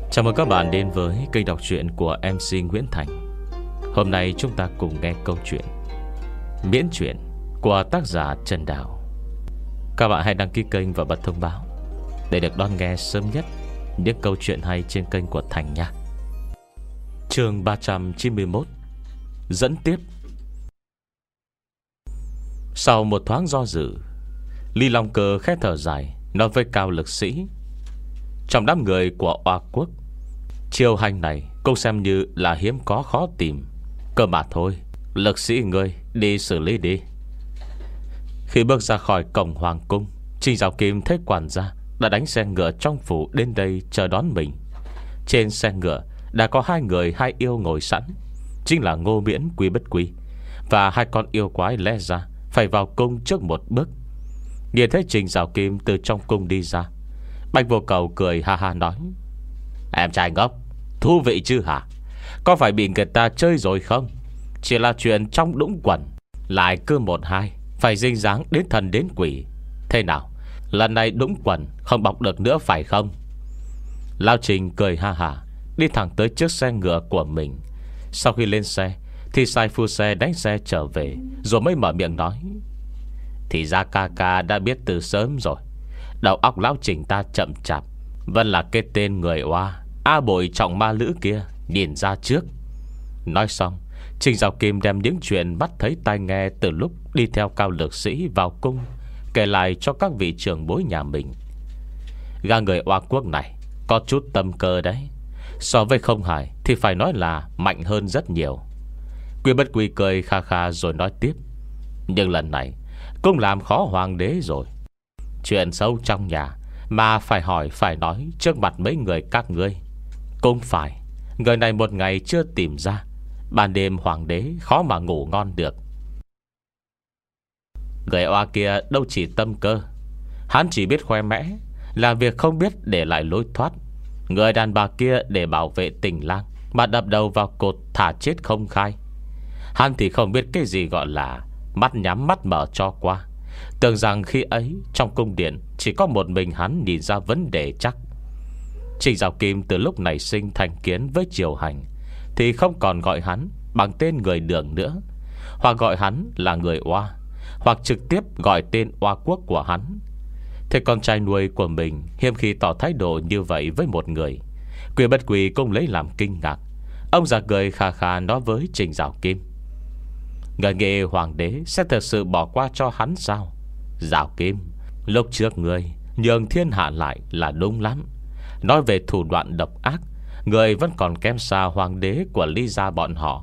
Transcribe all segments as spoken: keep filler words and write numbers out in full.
Chào mừng các bạn đến với kênh đọc truyện của em xê Nguyễn Thành. Hôm nay chúng ta cùng nghe câu chuyện miễn truyện của tác giả Trần Đào. Các bạn hãy đăng ký kênh và bật thông báo để được đón nghe sớm nhất những câu chuyện hay trên kênh của Thành nha. Chương ba trăm chín mươi mốt. Dẫn tiếp. Sau một thoáng do dự, Lý Long Cơ khẽ thở dài, nói với Cao Lực Sĩ: trong đám người của Oa Quốc, chiêu hành này cũng xem như là hiếm có khó tìm. Cơ mà thôi, Lực Sĩ ngươi đi xử lý đi. Khi bước ra khỏi cổng hoàng cung, Trình Dạo Kim thấy quản gia đã đánh xe ngựa trong phủ đến đây chờ đón mình. Trên xe ngựa đã có hai người hai yêu ngồi sẵn, chính là Ngô Miễn Quý Bất Quý và hai con yêu quái lẽ ra phải vào cung trước một bước. Nhìn thấy Trình Dạo Kim từ trong cung đi ra, Bạch Vô Cầu cười ha ha nói: em trai ngốc, thú vị chứ hả? Có phải bị người ta chơi rồi không? Chỉ là chuyện trong đũng quần, lại cứ một hai phải dinh dáng đến thần đến quỷ. Thế nào, lần này đũng quần không bọc được nữa phải không? Lao Trình cười ha ha, đi thẳng tới chiếc xe ngựa của mình. Sau khi lên xe thì sai phu xe đánh xe trở về, rồi mới mở miệng nói: thì ra ca ca đã biết từ sớm rồi. Đầu óc lão Trình ta chậm chạp, vẫn là cái tên người oa A Bội Trọng Ma Lữ kia nhìn ra trước. Nói xong, Trình Dạo Kim đem những chuyện bắt thấy tai nghe từ lúc đi theo Cao Lực Sĩ vào cung kể lại cho các vị trưởng bối nhà mình. Gã người Oa Quốc này có chút tâm cơ đấy. So với Không Hải thì phải nói là mạnh hơn rất nhiều. Quý Bất Quý cười kha kha rồi nói tiếp: nhưng lần này cũng làm khó hoàng đế rồi. Chuyện sâu trong nhà mà phải hỏi phải nói trước mặt mấy người các ngươi. Cũng phải, người này một ngày chưa tìm ra, ban đêm hoàng đế khó mà ngủ ngon được. Người oa kia đâu chỉ tâm cơ, hắn chỉ biết khoe mẽ, làm việc không biết để lại lối thoát. Người đàn bà kia để bảo vệ tình lang mà đập đầu vào cột thả chết không khai. Hắn thì không biết cái gì gọi là mắt nhắm mắt mở cho qua, tưởng rằng khi ấy trong cung điện chỉ có một mình hắn nhìn ra vấn đề chắc. Trình Dạo Kim từ lúc này sinh thành kiến với Triều Hành thì không còn gọi hắn bằng tên người Đường nữa, hoặc gọi hắn là người oa, hoặc trực tiếp gọi tên Oa Quốc của hắn. Thế con trai nuôi của mình hiếm khi tỏ thái độ như vậy với một người. Quý Bất Quý cũng lấy làm kinh ngạc. Ông già cười khà khà nói với Trình Dạo Kim: người nghĩ hoàng đế sẽ thật sự bỏ qua cho hắn sao? Dạo Kim, lúc trước ngươi nhường thiên hạ lại là đúng lắm. Nói về thủ đoạn độc ác, người vẫn còn kém xa hoàng đế của Lý gia bọn họ.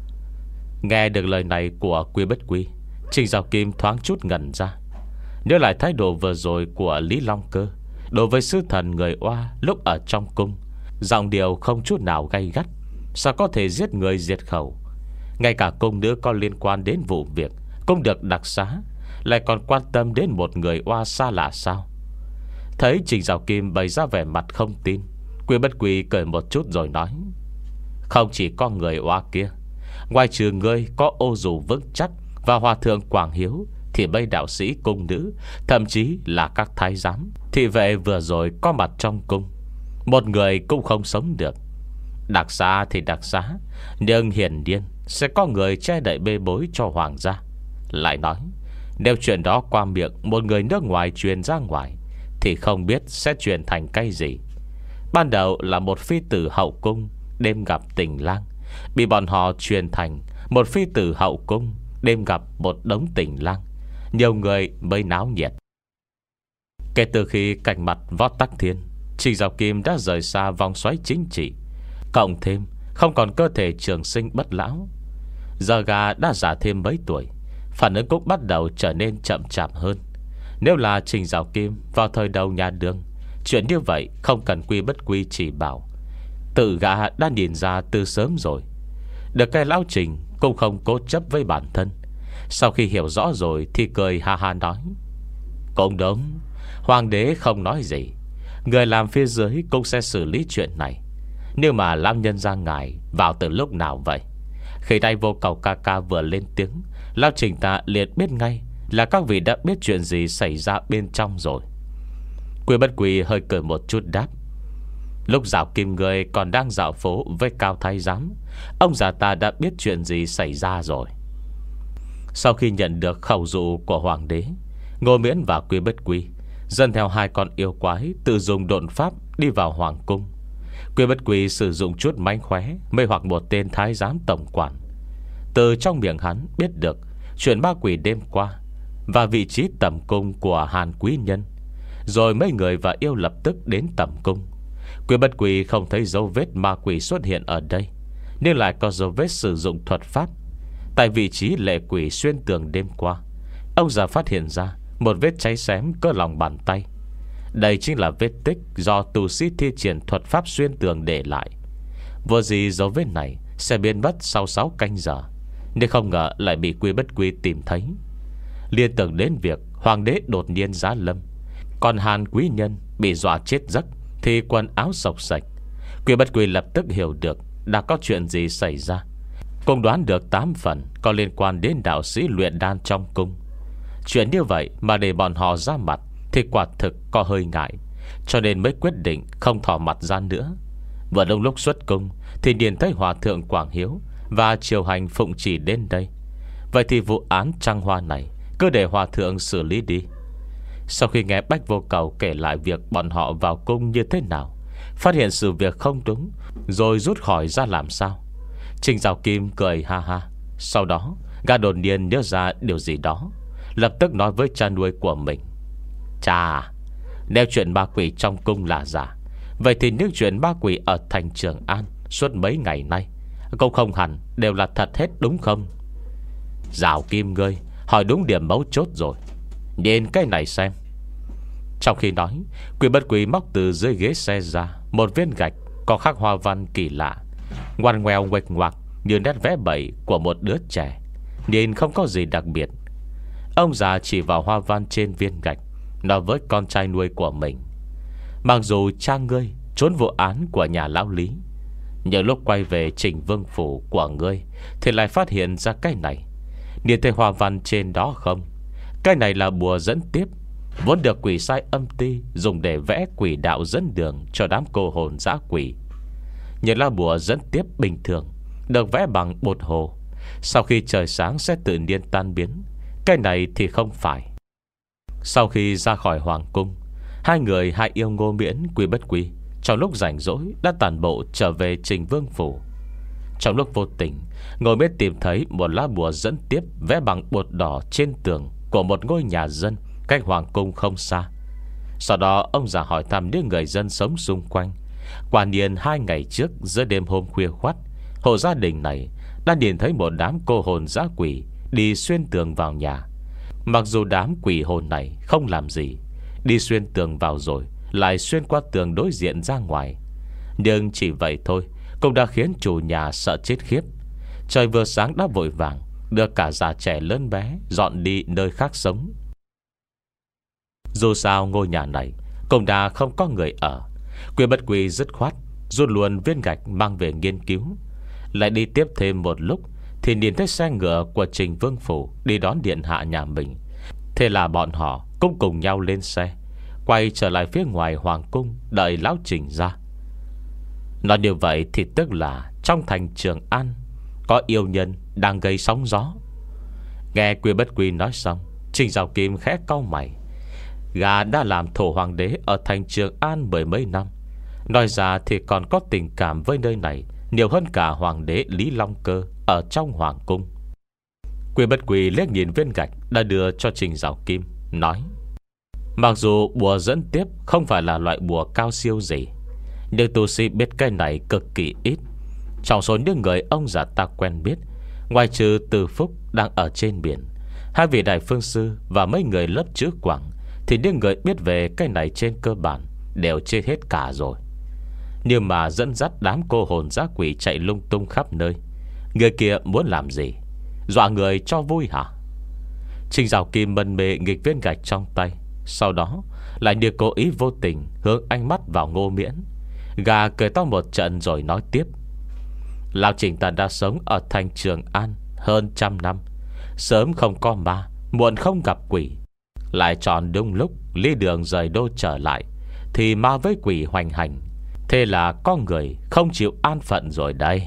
Nghe được lời này của Quý Bất Quý, Trình Dạo Kim thoáng chút ngẩn ra. Nhớ lại thái độ vừa rồi của Lý Long Cơ đối với sứ thần người oa lúc ở trong cung, giọng điệu không chút nào gay gắt. Sao có thể giết người diệt khẩu? Ngay cả cung nữ có liên quan đến vụ việc cũng được đặc xá, lại còn quan tâm đến một người oa xa lạ sao? Thấy Trình Dạo Kim bày ra vẻ mặt không tin, Quý Bất Quý cười một chút rồi nói: không chỉ có người oa kia, ngoài trừ ngươi có Ô Dù vững chắc và Hòa thượng Quảng Hiếu, thì mấy đạo sĩ cung nữ, thậm chí là các thái giám, thị vệ vừa rồi có mặt trong cung, một người cũng không sống được. Đặc xá thì đặc xá, nhưng hiển nhiên sẽ có người che đậy bê bối cho hoàng gia. Lại nói, nếu chuyện đó qua miệng một người nước ngoài truyền ra ngoài thì không biết sẽ truyền thành cái gì. Ban đầu là một phi tử hậu cung đêm gặp tình lang, bị bọn họ truyền thành một phi tử hậu cung đêm gặp một đống tình lang. Nhiều người mới náo nhiệt. Kể từ khi cạnh mặt Võ Tắc Thiên, Trình Dạo Kim đã rời xa vòng xoáy chính trị, cộng thêm không còn cơ thể trường sinh bất lão. Giờ gà đã già thêm mấy tuổi, phản ứng cũng bắt đầu trở nên chậm chạp hơn. Nếu là Trình Dạo Kim vào thời đầu nhà Đường, chuyện như vậy không cần Quý Bất Quý chỉ bảo, tự gã đã nhìn ra từ sớm rồi. Được cái lão Trình cũng không cố chấp với bản thân. Sau khi hiểu rõ rồi thì cười ha ha nói: cũng đúng, hoàng đế không nói gì, người làm phía dưới cũng sẽ xử lý chuyện này. Nhưng mà lão nhân gia ngài vào từ lúc nào vậy? Khi đây Vô Cầu ca ca vừa lên tiếng, lão Trình ta liền biết ngay là các vị đã biết chuyện gì xảy ra bên trong rồi. Quý Bất Quý hơi cười một chút đáp: Lúc Dạo Kim người còn đang dạo phố với Cao Thái Giám, ông già ta đã biết chuyện gì xảy ra rồi. Sau khi nhận được khẩu dụ của hoàng đế, Ngô Miễn và Quy Bất Quy dần theo hai con yêu quái tự dùng độn pháp đi vào hoàng cung. Quy Bất Quy sử dụng chút mánh khóe mê hoặc một tên thái giám tổng quản. Từ trong miệng hắn biết được chuyện ma quỷ đêm qua và vị trí tẩm cung của Hàn quý nhân. Rồi mấy người và yêu lập tức đến tẩm cung. Quy Bất Quy không thấy dấu vết ma quỷ xuất hiện ở đây, nhưng lại có dấu vết sử dụng thuật pháp. Tại vị trí lệ quỷ xuyên tường đêm qua, ông già phát hiện ra một vết cháy xém cỡ lòng bàn tay. Đây chính là vết tích do tù sĩ thi triển thuật pháp xuyên tường để lại. Vô gì dấu vết này sẽ biến mất sau sáu canh giờ, nhưng không ngờ lại bị Quy Bất Quy tìm thấy. Liên tưởng đến việc hoàng đế đột nhiên giá lâm, còn Hàn quý nhân bị dọa chết giấc thì quần áo sộc sạch, Quy Bất Quy lập tức hiểu được đã có chuyện gì xảy ra. Cũng đoán được tám phần có liên quan đến đạo sĩ luyện đan trong cung. Chuyện như vậy mà để bọn họ ra mặt thì quả thực có hơi ngại, cho nên mới quyết định không thò mặt ra nữa. Vừa đông lúc xuất cung thì nhìn thấy Hòa thượng Quảng Hiếu và triều hành phụng chỉ đến đây. Vậy thì vụ án trăng hoa này cứ để Hòa thượng xử lý đi. Sau khi nghe Bách Vô Cầu kể lại việc bọn họ vào cung như thế nào, phát hiện sự việc không đúng, rồi rút khỏi ra làm sao, Trình Dạo Kim cười ha ha. Sau đó gã đột nhiên nhớ ra điều gì đó, lập tức nói với cha nuôi của mình: Cha, nếu chuyện ma quỷ trong cung là giả, vậy thì những chuyện ma quỷ ở thành Trường An suốt mấy ngày nay cũng không hẳn đều là thật hết, đúng không? Dạo Kim ngươi hỏi đúng điểm mấu chốt rồi. Nhìn cái này xem. Trong khi nói, Quy Bất Quy móc từ dưới ghế xe ra một viên gạch có khắc hoa văn kỳ lạ, ngoằn ngoèo nguệch ngoạc như nét vẽ bậy của một đứa trẻ, nhìn không có gì đặc biệt. Ông già chỉ vào hoa văn trên viên gạch, nói với con trai nuôi của mình: Mặc dù cha ngươi trốn vụ án của nhà lão Lý, nhưng lúc quay về Trình Vương phủ của ngươi thì lại phát hiện ra cái này. Nhìn thấy hoa văn trên đó không? Cái này là bùa dẫn tiếp, vốn được quỷ sai âm ti dùng để vẽ quỷ đạo dẫn đường cho đám cô hồn dã quỷ. Như là bùa dẫn tiếp bình thường, được vẽ bằng bột hồ, sau khi trời sáng sẽ tự nhiên tan biến. Cái này thì không phải. Sau khi ra khỏi hoàng cung, hai người hai yêu Ngô Miễn, Quy Bất Quy trong lúc rảnh rỗi đã tản bộ trở về Trình Vương phủ. Trong lúc vô tình, Ngô Miễn tìm thấy một lá bùa dẫn tiếp vẽ bằng bột đỏ trên tường của một ngôi nhà dân cách hoàng cung không xa. Sau đó ông già hỏi thăm những người dân sống xung quanh. Quả nhiên hai ngày trước, giữa đêm hôm khuya khoắt, hộ gia đình này đã nhìn thấy một đám cô hồn dã quỷ đi xuyên tường vào nhà. Mặc dù đám quỷ hồn này không làm gì, đi xuyên tường vào rồi lại xuyên qua tường đối diện ra ngoài, nhưng chỉ vậy thôi cũng đã khiến chủ nhà sợ chết khiếp. Trời vừa sáng đã vội vàng đưa cả già trẻ lớn bé dọn đi nơi khác sống. Dù sao ngôi nhà này cũng đã không có người ở. Quy Bất Quy dứt khoát rút luôn viên gạch mang về nghiên cứu. Lại đi tiếp thêm một lúc thì nhìn thấy xe ngựa của Trình Vương phủ đi đón điện hạ nhà mình. Thế là bọn họ cũng cùng nhau lên xe, quay trở lại phía ngoài hoàng cung đợi lão Trình ra. Nói như vậy thì tức là trong thành Trường An có yêu nhân đang gây sóng gió. Nghe Quy Bất Quy nói xong, Trình Dạo Kim khẽ cau mày. Gã đã làm thổ hoàng đế ở thành Trường An mười mấy năm, nói ra thì còn có tình cảm với nơi này nhiều hơn cả hoàng đế Lý Long Cơ ở trong hoàng cung. Quy Bất Quy liếc nhìn viên gạch đã đưa cho Trình Dạo Kim, nói: Mặc dù bùa dẫn tiếp không phải là loại bùa cao siêu gì, nhưng tu sĩ biết cái này cực kỳ ít. Trong số những người ông già ta quen biết, ngoài trừ Từ Phúc đang ở trên biển, hai vị đại phương sư và mấy người lớp chữ Quảng, thì những người biết về cái này trên cơ bản đều chết hết cả rồi. Nhưng mà dẫn dắt đám cô hồn dã quỷ chạy lung tung khắp nơi, người kia muốn làm gì? Dọa người cho vui hả? Trình Dạo Kim mân mê nghịch viên gạch trong tay, sau đó lại như cố ý vô tình hướng ánh mắt vào Ngô Miễn. Gà cười to một trận rồi nói tiếp: Lão Trình ta đã sống ở thành Trường An hơn trăm năm, sớm không có ma, muộn không gặp quỷ. Lại tròn đúng lúc Lý Đường rời đô trở lại thì ma với quỷ hoành hành. Thế là có người không chịu an phận rồi đây.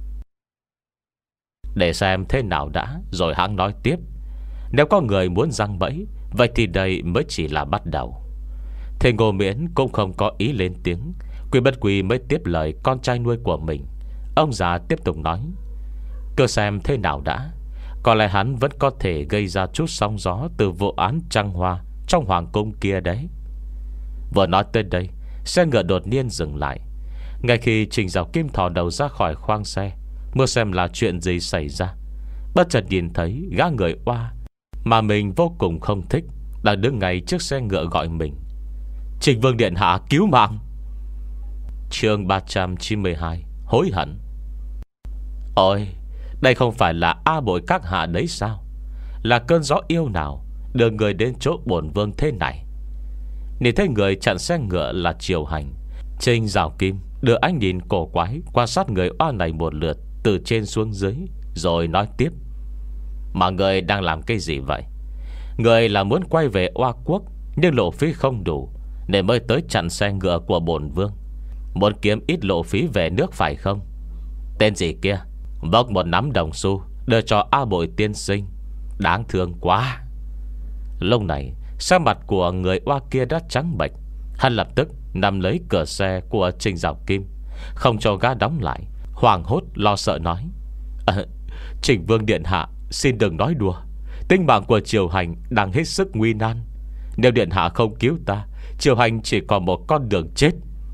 Để xem thế nào đã, rồi hắn nói tiếp. Nếu có người muốn giăng bẫy, vậy thì đây mới chỉ là bắt đầu. Thế Ngô Miễn cũng không có ý lên tiếng. Quy Bất Quy mới tiếp lời con trai nuôi của mình. Ông già tiếp tục nói: cứ xem thế nào đã. Có lẽ hắn vẫn có thể gây ra chút sóng gió từ vụ án trăng hoa trong hoàng cung kia đấy. Vừa nói tới đây, xe ngựa đột nhiên dừng lại. Ngay khi Trình Dạo Kim thò đầu ra khỏi khoang xe, mưa xem là chuyện gì xảy ra, bất chợt nhìn thấy gã người oa mà mình vô cùng không thích đang đứng ngay trước xe ngựa gọi mình: Trình Vương điện hạ cứu mạng. Chương ba trăm chín mươi hai: Hối hận. Ôi, đây không phải là A Bội các hạ đấy sao? Là cơn gió yêu nào đưa người đến chỗ bổn vương thế này? Nhìn thấy người chặn xe ngựa là Triều Hành, Trình Dạo Kim đưa ánh nhìn cổ quái quan sát người oa này một lượt từ trên xuống dưới, rồi nói tiếp: mà người đang làm cái gì vậy? Người là muốn quay về Oa Quốc, nhưng lộ phí không đủ nên mới tới chặn xe ngựa của bổn vương, muốn kiếm ít lộ phí về nước phải không? Tên gì kia vốc một nắm đồng xu đưa cho A Bội tiên sinh, đáng thương quá. Lúc này sắc mặt của người oa kia đã trắng bệch. Hắn lập tức nắm lấy cửa xe của Trình Dạo Kim, không cho gã đóng lại, hoảng hốt lo sợ nói: à, Trình Vương điện hạ, xin đừng nói đùa. Tính mạng của Triều Hành đang hết sức nguy nan. Nếu điện hạ không cứu ta, Triều Hành chỉ còn một con đường chết.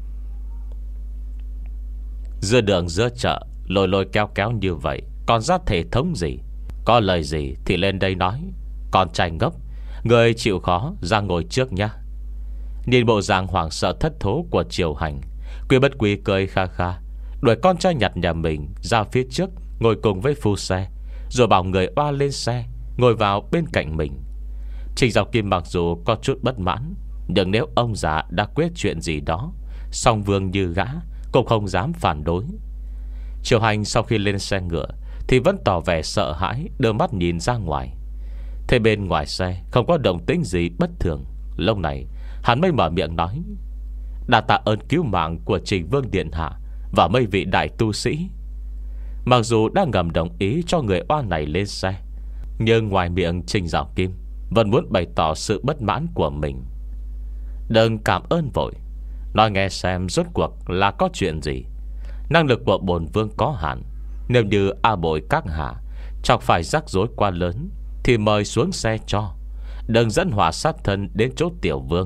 Giữa đường giữa chợ, lôi lôi kéo kéo như vậy, còn ra thể thống gì? Có lời gì thì lên đây nói. Con trai ngốc, người chịu khó ra ngồi trước nhá. Nhìn bộ dạng hoảng sợ thất thố của Triều Hành, Quy Bất Quy cười kha kha, đuổi con trai nhặt nhà mình ra phía trước, ngồi cùng với phu xe, rồi bảo người oa lên xe, ngồi vào bên cạnh mình. Trình Dạo Kim mặc dù có chút bất mãn, nhưng nếu ông già đã quyết chuyện gì đó, song vương như gã cũng không dám phản đối. Triều Hành sau khi lên xe ngựa thì vẫn tỏ vẻ sợ hãi, đưa mắt nhìn ra ngoài. Thế bên ngoài xe không có động tĩnh gì bất thường. Lúc này hắn mới mở miệng nói: đa tạ ơn cứu mạng của Trình Vương điện hạ và mấy vị đại tu sĩ. Mặc dù đã ngầm đồng ý cho người oa này lên xe, nhưng ngoài miệng Trình Dạo Kim vẫn muốn bày tỏ sự bất mãn của mình. Đừng cảm ơn vội, nói nghe xem rốt cuộc là có chuyện gì. Năng lực của bổn vương có hạn, nếu như A Bội các hạ chọc phải rắc rối quá lớn thì mời xuống xe cho, đừng dẫn hỏa sát thân đến chỗ tiểu vương.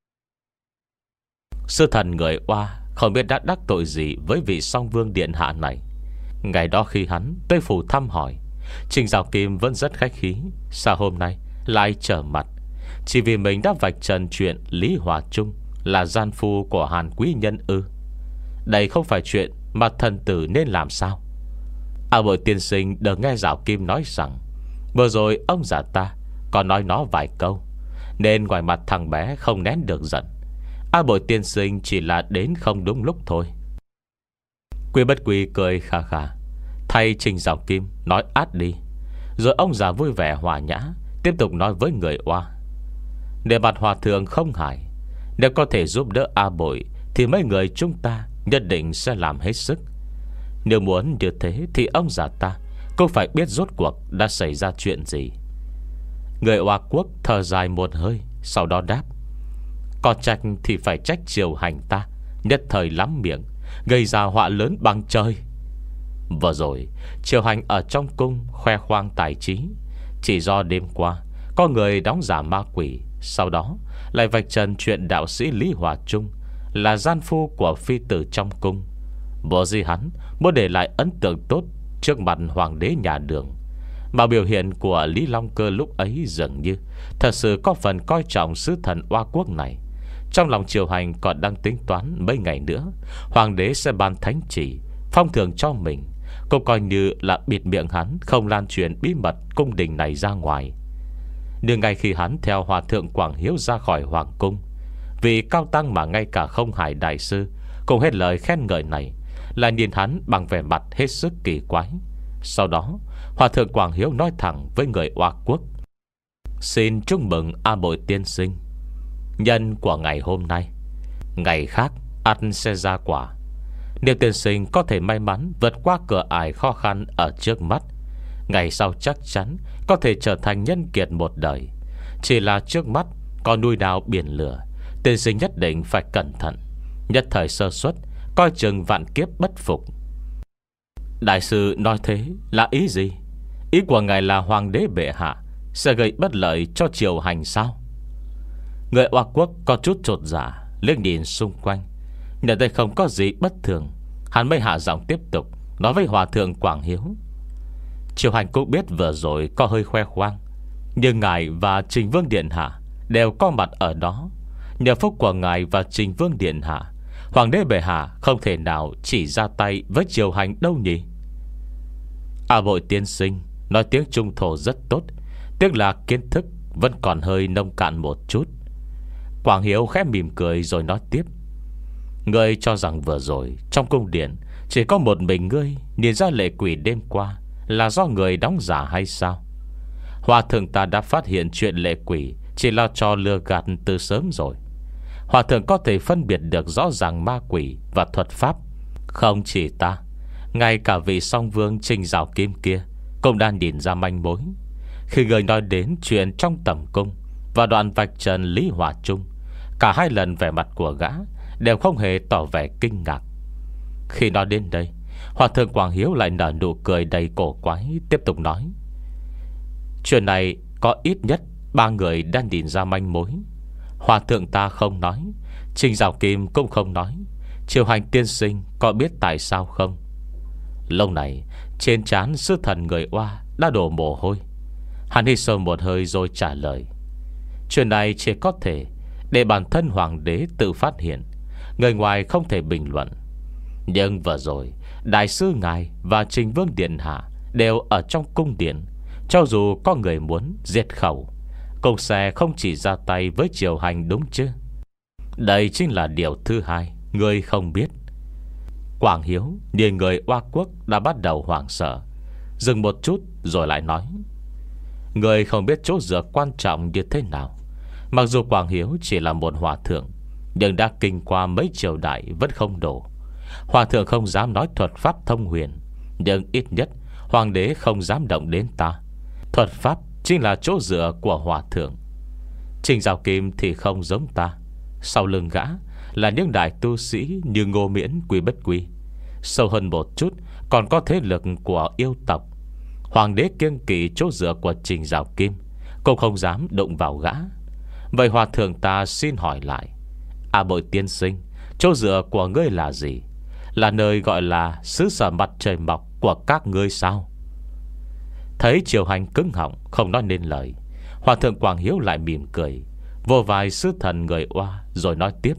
Sư thần người oa không biết đã đắc tội gì với vị song vương điện hạ này. Ngày đó khi hắn tới phủ thăm hỏi, Trình Dạo Kim vẫn rất khách khí. Sao hôm nay lại trở mặt? Chỉ vì mình đã vạch trần chuyện Lý Hòa Trung là gian phu của Hàn quý nhân ư? Đây không phải chuyện mà thần tử nên làm sao? A Bội tiên sinh được nghe Dạo Kim nói rằng vừa rồi ông già ta còn nói nó vài câu, nên ngoài mặt thằng bé không nén được giận. A Bội tiên sinh chỉ là đến không đúng lúc thôi. Quy Bất Quy cười khà khà, thay Trình Dạo Kim nói át đi. Rồi ông già vui vẻ hòa nhã tiếp tục nói với người oa: để mặt hòa thượng không hại, nếu có thể giúp đỡ A Bội thì mấy người chúng ta nhất định sẽ làm hết sức. Nếu muốn như thế thì ông già ta cũng phải biết rốt cuộc đã xảy ra chuyện gì. Người oa quốc thở dài một hơi, sau đó đáp: có trách thì phải trách Triều Hành ta nhất thời lắm miệng, gây ra họa lớn bằng trời. Vừa rồi Triều Hành ở trong cung khoe khoang tài trí, chỉ do đêm qua có người đóng giả ma quỷ, sau đó lại vạch trần chuyện đạo sĩ Lý Hòa Trung là gian phu của phi tử trong cung. Vô gì hắn muốn để lại ấn tượng tốt trước mặt hoàng đế nhà Đường. Mà biểu hiện của Lý Long Cơ lúc ấy dường như thật sự có phần coi trọng sứ thần oa quốc này. Trong lòng Triều Hành còn đang tính toán mấy ngày nữa hoàng đế sẽ ban thánh chỉ phong thưởng cho mình, cũng coi như là bịt miệng hắn không lan truyền bí mật cung đình này ra ngoài. Nhưng ngay khi hắn theo Hòa thượng Quảng Hiếu ra khỏi hoàng cung, vì cao tăng mà ngay cả Không Hải đại sư cùng hết lời khen ngợi này là nhìn hắn bằng vẻ mặt hết sức kỳ quái. Sau đó Hòa thượng Quảng Hiếu nói thẳng với người oa quốc: xin chúc mừng A Bội tiên sinh, nhân của ngày hôm nay, ngày khác ăn sẽ ra quả. Nếu tiên sinh có thể may mắn vượt qua cửa ải khó khăn ở trước mắt, ngày sau chắc chắn có thể trở thành nhân kiệt một đời. Chỉ là trước mắt có núi đao biển lửa, tiên sinh nhất định phải cẩn thận. Nhất thời sơ suất, coi chừng vạn kiếp bất phục. Đại sư nói thế là ý gì? Ý của ngài là hoàng đế bệ hạ sẽ gây bất lợi cho triều hành sao? Người Oa Quốc có chút chột dạ, liếc nhìn xung quanh, nhận thấy không có gì bất thường, hắn mới hạ giọng tiếp tục nói với Hòa thượng Quảng Hiếu. Triều hành cũng biết vừa rồi có hơi khoe khoang, nhưng ngài và Trình Vương Điện Hạ đều có mặt ở đó. Nhờ phúc của ngài và Trình Vương Điện Hạ, hoàng đế bệ hạ không thể nào chỉ ra tay với triều hành đâu nhỉ? A Bội tiên sinh nói tiếng Trung thổ rất tốt, tiếc là kiến thức vẫn còn hơi nông cạn một chút. Quảng Hiếu khẽ mỉm cười rồi nói tiếp. Ngươi cho rằng vừa rồi trong cung điện chỉ có một mình ngươi nhìn ra lệ quỷ đêm qua là do người đóng giả hay sao? Hòa thượng ta đã phát hiện chuyện lệ quỷ chỉ là trò lừa gạt từ sớm rồi. Hòa thượng có thể phân biệt được rõ ràng ma quỷ và thuật pháp. Không chỉ ta, ngay cả vị song vương Trình Giảo Kim kia cũng đang nhìn ra manh mối. Khi người nói đến chuyện trong tầm cung và đoạn vạch trần Lý Hòa Trung, cả hai lần vẻ mặt của gã đều không hề tỏ vẻ kinh ngạc. Khi nói đến đây, Hòa thượng Quảng Hiếu lại nở nụ cười đầy cổ quái, tiếp tục nói. Chuyện này có ít nhất ba người đang nhìn ra manh mối. Hòa thượng ta không nói, Trình Giảo Kim cũng không nói, triều hành tiên sinh có biết tại sao không? Lâu này trên trán sư thần người Oa đã đổ mồ hôi. Hắn hít sâu một hơi rồi trả lời. Chuyện này chỉ có thể để bản thân hoàng đế tự phát hiện, người ngoài không thể bình luận. Nhưng vừa rồi đại sư ngài và Trình Vương Điện Hạ đều ở trong cung điện, cho dù có người muốn diệt khẩu cũng sẽ không chỉ ra tay với triều hành, đúng chứ? Đây chính là điều thứ hai người không biết. Quảng Hiếu nhìn người Oa Quốc đã bắt đầu hoảng sợ, dừng một chút rồi lại nói. Người không biết chỗ dựa quan trọng như thế nào. Mặc dù Quảng Hiếu chỉ là một hòa thượng, nhưng đã kinh qua mấy triều đại vẫn không đổ. Hòa thượng không dám nói thuật pháp thông huyền, nhưng ít nhất hoàng đế không dám động đến ta. Thuật pháp chính là chỗ dựa của hòa thượng. Trình Giảo Kim thì không giống ta. Sau lưng gã là những đại tu sĩ như Ngô Miễn, Quy Bất Quy. Sâu hơn một chút còn có thế lực của yêu tộc. Hoàng đế kiêng kỵ chỗ dựa của Trình Giảo Kim, cũng không dám động vào gã. Vậy hòa thượng ta xin hỏi lại, A Bội tiên sinh, chỗ dựa của ngươi là gì? Là nơi gọi là xứ sở mặt trời mọc của các ngươi sao? Thấy triều hành cứng họng không nói nên lời, hòa thượng Quảng Hiếu lại mỉm cười, vô vai sứ thần người Oa rồi nói tiếp.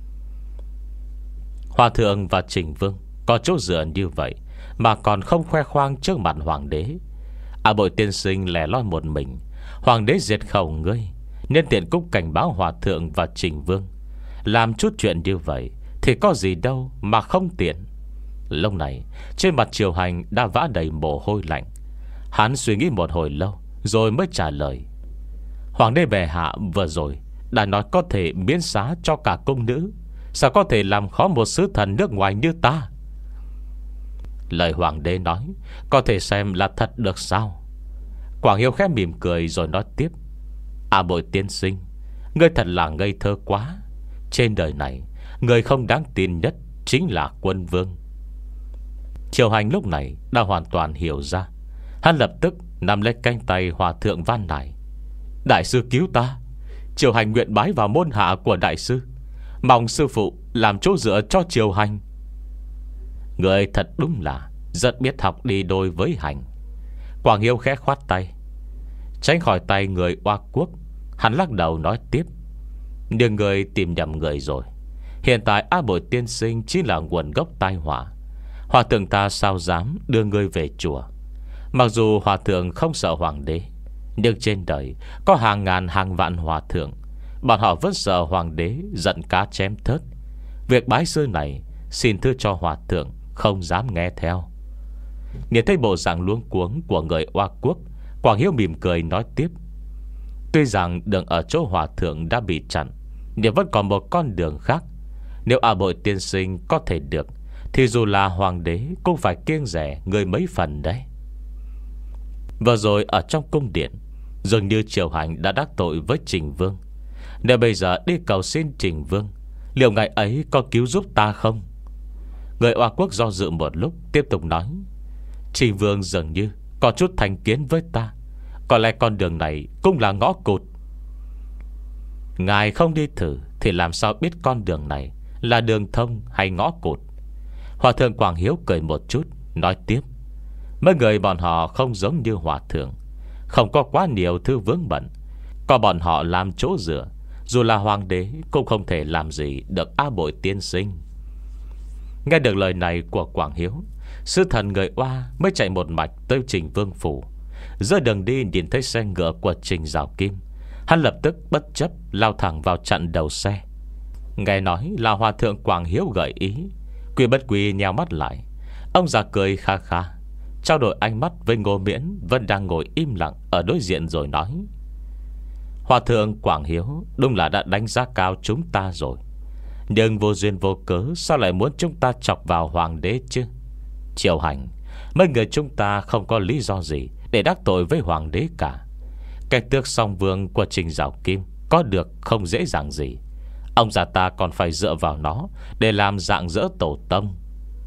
Hòa thượng và Trình Vương có chỗ dựa như vậy mà còn không khoe khoang trước mặt hoàng đế. A Bội tiên sinh lẻ loi một mình, hoàng đế diệt khẩu ngươi, nên tiện cũng cảnh báo hòa thượng và Trình Vương. Làm chút chuyện như vậy thì có gì đâu mà không tiện. Lúc này trên mặt triều hành đã vã đầy mồ hôi lạnh. Hắn suy nghĩ một hồi lâu rồi mới trả lời. Hoàng đế bệ hạ vừa rồi đã nói có thể miễn xá cho cả cung nữ, sao có thể làm khó một sứ thần nước ngoài như ta? Lời hoàng đế nói có thể xem là thật được sao? Quảng Hiếu khẽ mỉm cười rồi nói tiếp. A Bội tiên sinh, ngươi thật là ngây thơ quá. Trên đời này, người không đáng tin nhất chính là quân vương. Triều hành lúc này đã hoàn toàn hiểu ra. Hắn lập tức nắm lấy cánh tay hòa thượng van nài. Đại sư cứu ta. Triều hành nguyện bái vào môn hạ của đại sư, mong sư phụ làm chỗ dựa cho triều hành. Người thật đúng là rất biết học đi đôi với hành. Quảng Hiếu khẽ khoát tay, tránh khỏi tay người Oa Quốc. Hắn lắc đầu nói tiếp. Nhưng người tìm nhầm người rồi. Hiện tại A Bội tiên sinh chính là nguồn gốc tai họa. Hòa thượng ta sao dám đưa ngươi về chùa? Mặc dù hòa thượng không sợ hoàng đế, nhưng trên đời có hàng ngàn hàng vạn hòa thượng, bọn họ vẫn sợ hoàng đế giận cá chém thớt. Việc bái sư này xin thưa cho hòa thượng không dám nghe theo. Nhìn thấy bộ dạng luống cuống của người Oa Quốc, Quảng Hiếu mỉm cười nói tiếp. Tuy rằng đường ở chỗ hòa thượng đã bị chặn, nhưng vẫn còn một con đường khác. Nếu A Bội tiên sinh có thể được, thì dù là hoàng đế cũng phải kiêng rẻ người mấy phần đấy. Vừa rồi ở trong cung điện, dường như Triều Hành đã đắc tội với Trình Vương. Nếu bây giờ đi cầu xin Trình Vương, liệu ngài ấy có cứu giúp ta không? Người Oa Quốc do dự một lúc, tiếp tục nói: Trình Vương dường như có chút thành kiến với ta. Có lẽ con đường này cũng là ngõ cụt. Ngài không đi thử thì làm sao biết con đường này là đường thông hay ngõ cụt? Hòa thượng Quảng Hiếu cười một chút, nói tiếp: Mấy người bọn họ không giống như hòa thượng, không có quá nhiều thứ vướng bận. Có bọn họ làm chỗ dựa, dù là hoàng đế cũng không thể làm gì được A Bội tiên sinh. Nghe được lời này của Quảng Hiếu, sứ thần người Oa mới chạy một mạch tới Trình Vương phủ. Giữa đường đi nhìn thấy xe ngựa của Trình Giảo Kim, hắn lập tức bất chấp lao thẳng vào chặn đầu xe. Nghe nói là hòa thượng Quảng Hiếu gợi ý, Quy Bất Quy nheo mắt lại. Ông già cười kha kha, trao đổi ánh mắt với Ngô Miễn vẫn đang ngồi im lặng ở đối diện rồi nói: Hòa thượng Quảng Hiếu đúng là đã đánh giá cao chúng ta rồi, nhưng vô duyên vô cớ sao lại muốn chúng ta chọc vào hoàng đế chứ? Triều Hành, mấy người chúng ta không có lý do gì để đắc tội với hoàng đế cả. Cái tước song vương của Trình Giảo Kim có được không dễ dàng gì. Ông già ta còn phải dựa vào nó để làm dạng dỡ tổ tông.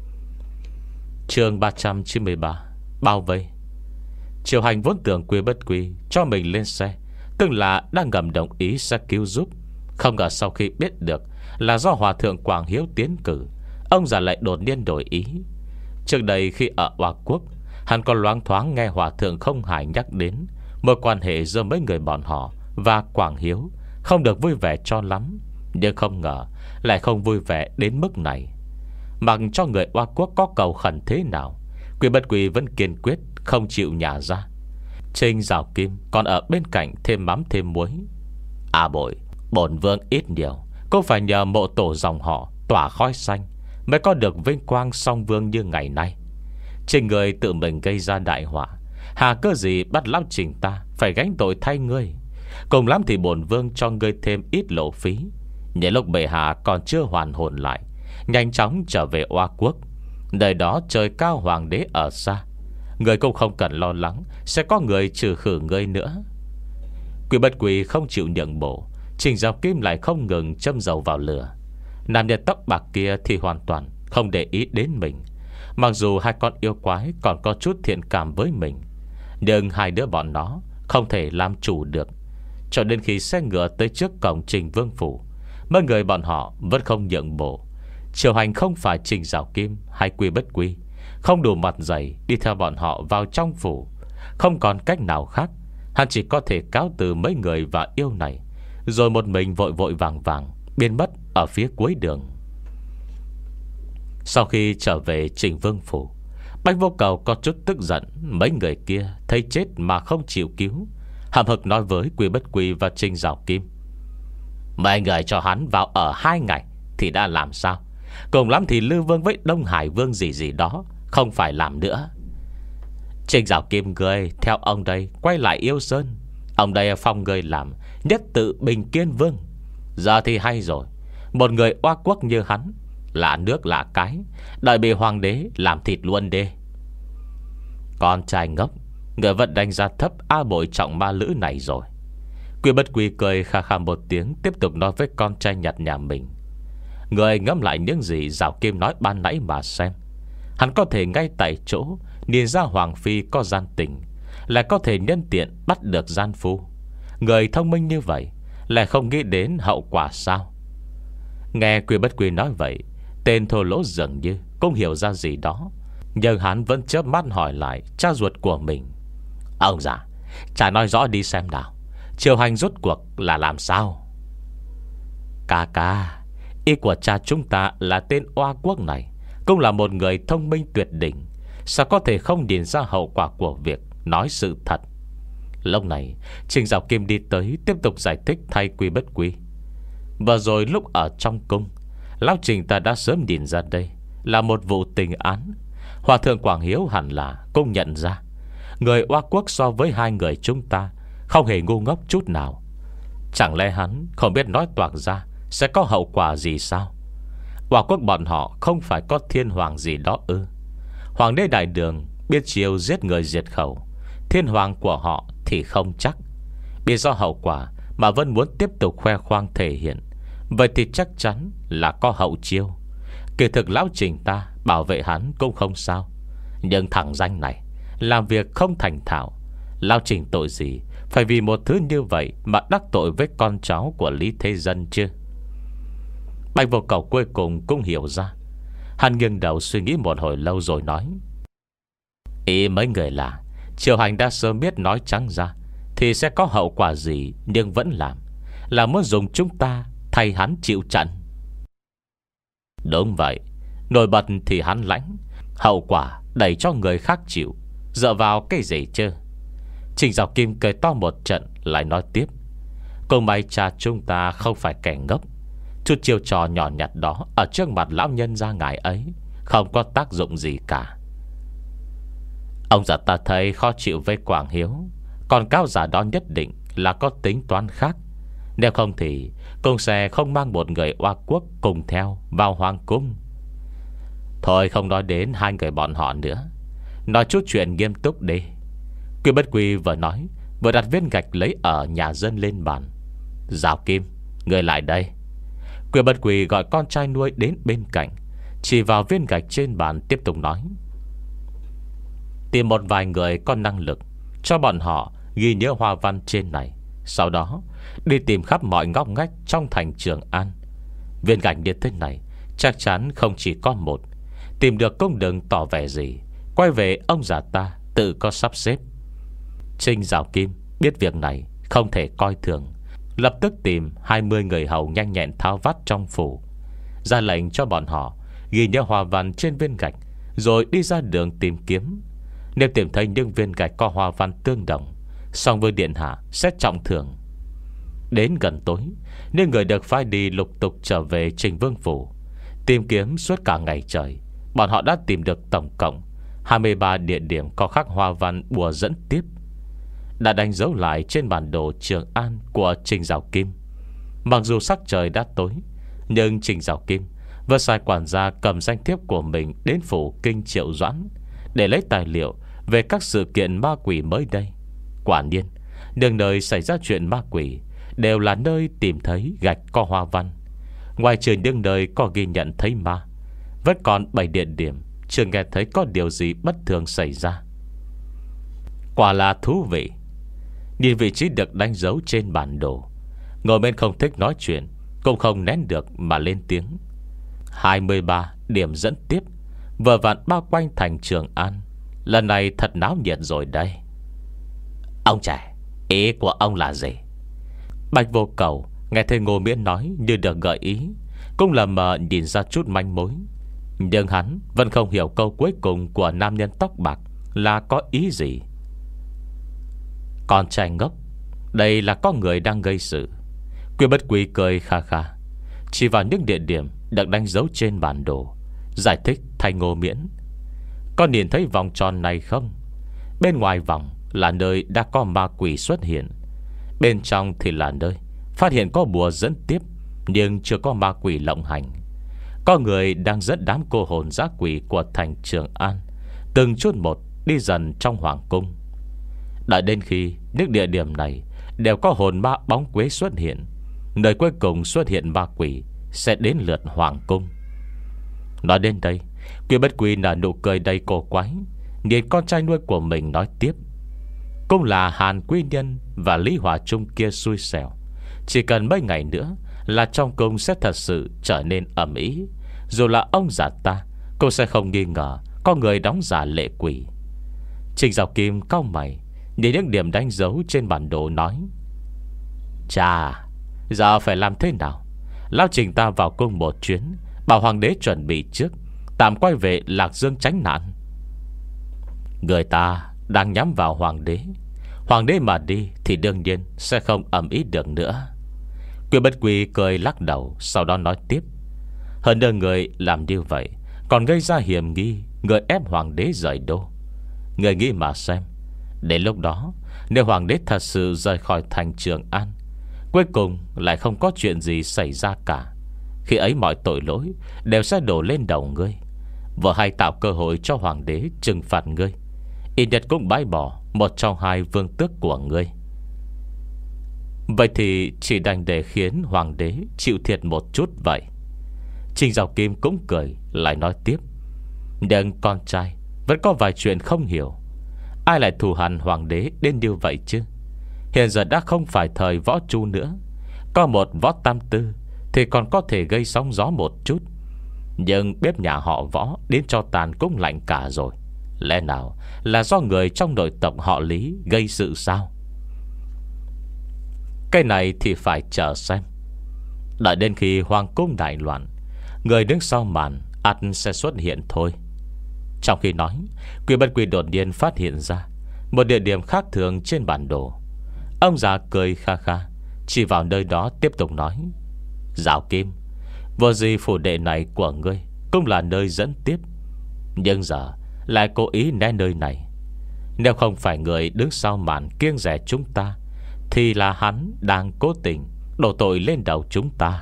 Chương ba trăm chín mươi ba, bao vây. Triều Hành vốn tưởng Quy Bất Quy cho mình lên xe, tức là đang ngầm đồng ý sẽ cứu giúp. Không ngờ sau khi biết được là do hòa thượng Quảng Hiếu tiến cử, ông già lại đột nhiên đổi ý. Trước đây khi ở Oa Quốc, hắn còn loáng thoáng nghe hòa thượng Không Hải nhắc đến mối quan hệ giữa mấy người bọn họ và Quảng Hiếu không được vui vẻ cho lắm. Nhưng không ngờ lại không vui vẻ đến mức này. Mặc cho người Oa Quốc có cầu khẩn thế nào, Quy Bất Quy vẫn kiên quyết không chịu nhả ra. Trình Giảo Kim còn ở bên cạnh thêm mắm thêm muối: À Bội, bổn vương ít nhiều cũng phải nhờ mộ tổ dòng họ tỏa khói xanh mới có được vinh quang song vương như ngày nay. Trình người tự mình gây ra đại họa, hà cơ gì bắt lão Trình ta phải gánh tội thay ngươi. Cùng lắm thì bổn vương cho ngươi thêm ít lộ phí. Nhớ lúc bệ hạ còn chưa hoàn hồn lại, nhanh chóng trở về Oa Quốc, nơi đó trời cao hoàng đế ở xa. Người cũng không cần lo lắng sẽ có người trừ khử ngươi nữa. Quy Bất Quy không chịu nhượng bộ, Trình Giảo Kim lại không ngừng châm dầu vào lửa. Nam nhân tóc bạc kia thì hoàn toàn không để ý đến mình. Mặc dù hai con yêu quái còn có chút thiện cảm với mình, nhưng hai đứa bọn nó không thể làm chủ được. Cho đến khi xe ngựa tới trước cổng Trình Vương phủ, mấy người bọn họ vẫn không nhượng bộ. Triều Hành không phải Trình Giảo Kim hay Quy Bất Quy, không đủ mặt dày đi theo bọn họ vào trong phủ. Không còn cách nào khác, hắn chỉ có thể cáo từ mấy người và yêu này, rồi một mình vội vội vàng vàng biến mất ở phía cuối đường. Sau khi trở về Trình Vương phủ, Bạch Vô Cầu có chút tức giận mấy người kia thấy chết mà không chịu cứu, hậm hực nói với Quy Bất Quy và Trình Giảo Kim: Mấy người cho hắn vào ở hai ngày thì đã làm sao? Cùng lắm thì Lư Vương với Đông Hải Vương gì gì đó không phải làm nữa. Trình Giảo Kim cười theo ông đây quay lại Yêu Sơn. Ông đây phong người làm nhất tự Bình Kiên Vương. Giờ thì hay rồi, một người Oa Quốc như hắn, lạ nước lạ cái, đợi bị hoàng đế làm thịt luôn đi. Con trai ngốc, người vẫn đánh giá thấp A Bội trọng ma lữ này rồi. Quy Bất Quy cười kha kha một tiếng, tiếp tục nói với con trai nhặt nhà mình: Người ngẫm lại những gì Giảo Kim nói ban nãy mà xem. Hắn có thể ngay tại chỗ nhìn ra Hoàng Phi có gian tình, lại có thể nhân tiện bắt được gian phu. Người thông minh như vậy lại không nghĩ đến hậu quả sao? Nghe Quy Bất Quy nói vậy, tên thô lỗ dường như cũng hiểu ra gì đó, nhưng hắn vẫn chớp mắt hỏi lại cha ruột của mình: Ông già, cha nói rõ đi xem nào, Triều Hành rốt cuộc là làm sao? Ca ca, ý của cha chúng ta là tên Oa Quốc này cũng là một người thông minh tuyệt đỉnh, sao có thể không nhìn ra hậu quả của việc nói sự thật? Lúc này Trình Giảo Kim đi tới, tiếp tục giải thích thay Quy Bất Quy: Vừa rồi lúc ở trong cung, lão Trình ta đã sớm nhìn ra đây là một vụ tình án. Hòa thượng Quảng Hiếu hẳn là cũng nhận ra người Oa Quốc so với hai người chúng ta không hề ngu ngốc chút nào. Chẳng lẽ hắn không biết nói toạc ra sẽ có hậu quả gì sao? Hoàng quốc bọn họ không phải có thiên hoàng gì đó ư? Hoàng đế đại đường biết chiêu giết người diệt khẩu, thiên hoàng của họ thì không chắc. Biết do hậu quả mà vẫn muốn tiếp tục khoe khoang thể hiện, vậy thì chắc chắn là có hậu chiêu. Kỳ thực lão Trình ta bảo vệ hắn cũng không sao, nhưng thằng danh này làm việc không thành thạo. Lão Trình tội gì phải vì một thứ như vậy mà đắc tội với con cháu của Lý Thế Dân chứ? Bạch Vô Cầu cuối cùng cũng hiểu ra. Hắn nghiêng đầu suy nghĩ một hồi lâu rồi nói: Ý mấy người là triều hành đã sớm biết nói trắng ra thì sẽ có hậu quả gì, nhưng vẫn làm, là muốn dùng chúng ta thay hắn chịu trận. Đúng vậy. Nổi bật thì hắn lãnh, hậu quả đẩy cho người khác chịu. Dựa vào cái gì chứ? Trình Giảo Kim cười to một trận, lại nói tiếp: Cùng may cha chúng ta không phải kẻ ngốc. Chút chiêu trò nhỏ nhặt đó ở trước mặt lão nhân gia ngài ấy không có tác dụng gì cả. Ông già ta thấy khó chịu với Quảng Hiếu, còn cáo giả đó nhất định là có tính toán khác. Nếu không thì cũng sẽ không mang một người Oa quốc cùng theo vào hoàng cung. Thôi không nói đến hai người bọn họ nữa, nói chút chuyện nghiêm túc đi. Quy Bất Quy vừa nói vừa đặt viên gạch lấy ở nhà dân lên bàn. Giảo Kim, người lại đây. Quy Bất Quy gọi con trai nuôi đến bên cạnh, chỉ vào viên gạch trên bàn tiếp tục nói: Tìm một vài người có năng lực, cho bọn họ ghi nhớ hoa văn trên này. Sau đó đi tìm khắp mọi ngóc ngách trong thành Trường An. Viên gạch như thế này chắc chắn không chỉ có một. Tìm được cũng đừng tỏ vẻ gì, quay về ông già ta tự có sắp xếp. Trình Giảo Kim biết việc này không thể coi thường, lập tức tìm hai mươi người hầu nhanh nhẹn tháo vát trong phủ, ra lệnh cho bọn họ ghi nhớ hoa văn trên viên gạch, rồi đi ra đường tìm kiếm. Nếu tìm thấy những viên gạch có hoa văn tương đồng, Song Vương điện hạ sẽ trọng thưởng. Đến gần tối, nên người được phái đi lục tục trở về Trình Vương phủ. Tìm kiếm suốt cả ngày trời, bọn họ đã tìm được tổng cộng hai mươi ba địa điểm có khắc hoa văn bùa dẫn tiếp, đã đánh dấu lại trên bản đồ Trường An của Trình Giảo Kim. Mặc dù sắc trời đã tối, nhưng Trình Giảo Kim vừa sai quản gia cầm danh thiếp của mình đến phủ Kinh Triệu Doãn để lấy tài liệu về các sự kiện ma quỷ mới đây. Quả nhiên, đường nơi xảy ra chuyện ma quỷ đều là nơi tìm thấy gạch có hoa văn. Ngoài trừ những nơi có ghi nhận thấy ma, vẫn còn bảy địa điểm chưa nghe thấy có điều gì bất thường xảy ra. Quả là thú vị. Nhìn vị trí được đánh dấu trên bản đồ, ngồi bên không thích nói chuyện, cũng không nén được mà lên tiếng. Hai mươi ba điểm dẫn tiếp vừa vặn bao quanh thành Trường An. Lần này thật náo nhiệt rồi đây. Ông trẻ, ý của ông là gì? Bạch Vô Cầu nghe thấy Ngô Miễn nói như được gợi ý, cũng là mờ nhìn ra chút manh mối. Nhưng hắn vẫn không hiểu câu cuối cùng của nam nhân tóc bạc là có ý gì. Con trai ngốc, đây là có người đang gây sự. Quy Bất Quy cười kha kha, chỉ vào những địa điểm được đánh dấu trên bản đồ, giải thích thay Ngô Miễn. Con nhìn thấy vòng tròn này không? Bên ngoài vòng là nơi đã có ma quỷ xuất hiện, bên trong thì là nơi phát hiện có bùa dẫn tiếp, nhưng chưa có ma quỷ lộng hành. Có người đang dẫn đám cô hồn dã quỷ của thành Trường An từng chút một đi dần trong hoàng cung. Đợi đến khi những địa điểm này đều có hồn ma bóng quế xuất hiện, nơi cuối cùng xuất hiện ma quỷ sẽ đến lượt hoàng cung. Nói đến đây, Quy Bất Quy nở nụ cười đầy cổ quái, nhìn con trai nuôi của mình nói tiếp: Cũng là Hàn Quý Nhân và Lý Hòa Trung kia xui xẻo. Chỉ cần mấy ngày nữa là trong cung sẽ thật sự trở nên ầm ĩ. Dù là ông già ta cũng sẽ không nghi ngờ có người đóng giả lệ quỷ. Trình Giảo Kim cau mày nhìn những điểm đánh dấu trên bản đồ nói: Chà, giờ phải làm thế nào? Lão Trình ta vào cung một chuyến, bảo hoàng đế chuẩn bị trước, tạm quay về Lạc Dương tránh nạn. Người ta đang nhắm vào hoàng đế. Hoàng đế mà đi thì đương nhiên sẽ không ầm ĩ được nữa. Quy Bất Quy cười lắc đầu, sau đó nói tiếp: Hơn nữa người làm như vậy còn gây ra hiểm nghi người ép hoàng đế rời đô. Người nghĩ mà xem, đến lúc đó nếu hoàng đế thật sự rời khỏi thành Trường An, cuối cùng lại không có chuyện gì xảy ra cả, Khi ấy mọi tội lỗi đều sẽ đổ lên đầu ngươi. Vợ hay tạo cơ hội cho hoàng đế trừng phạt ngươi, ít nhất cũng bãi bỏ một trong hai vương tước của ngươi. Vậy thì chỉ đành để khiến hoàng đế chịu thiệt một chút vậy. Trình Giảo Kim cũng cười lại nói tiếp: Nhưng con trai vẫn có vài chuyện không hiểu. Ai lại thù hằn hoàng đế đến như vậy chứ? Hiện giờ đã không phải thời võ chu nữa. Có một võ tam tư thì còn có thể gây sóng gió một chút, nhưng bếp nhà họ Võ đến cho tàn cũng lạnh cả rồi. Lẽ nào là do người trong nội tộc họ Lý gây sự sao? Cái này thì phải chờ xem. Đợi đến khi hoàng cung đại loạn, người đứng sau màn ắt sẽ xuất hiện thôi. Trong khi nói, Quy Bất Quy đột nhiên phát hiện ra một địa điểm khác thường trên bản đồ. Ông già cười kha kha, chỉ vào nơi đó tiếp tục nói: Giảo Kim, vô gì phủ đệ này của ngươi cũng là nơi dẫn tiếp, nhưng giờ lại cố ý né nơi này. Nếu không phải người đứng sau màn kiêng rẻ chúng ta, thì là hắn đang cố tình đổ tội lên đầu chúng ta.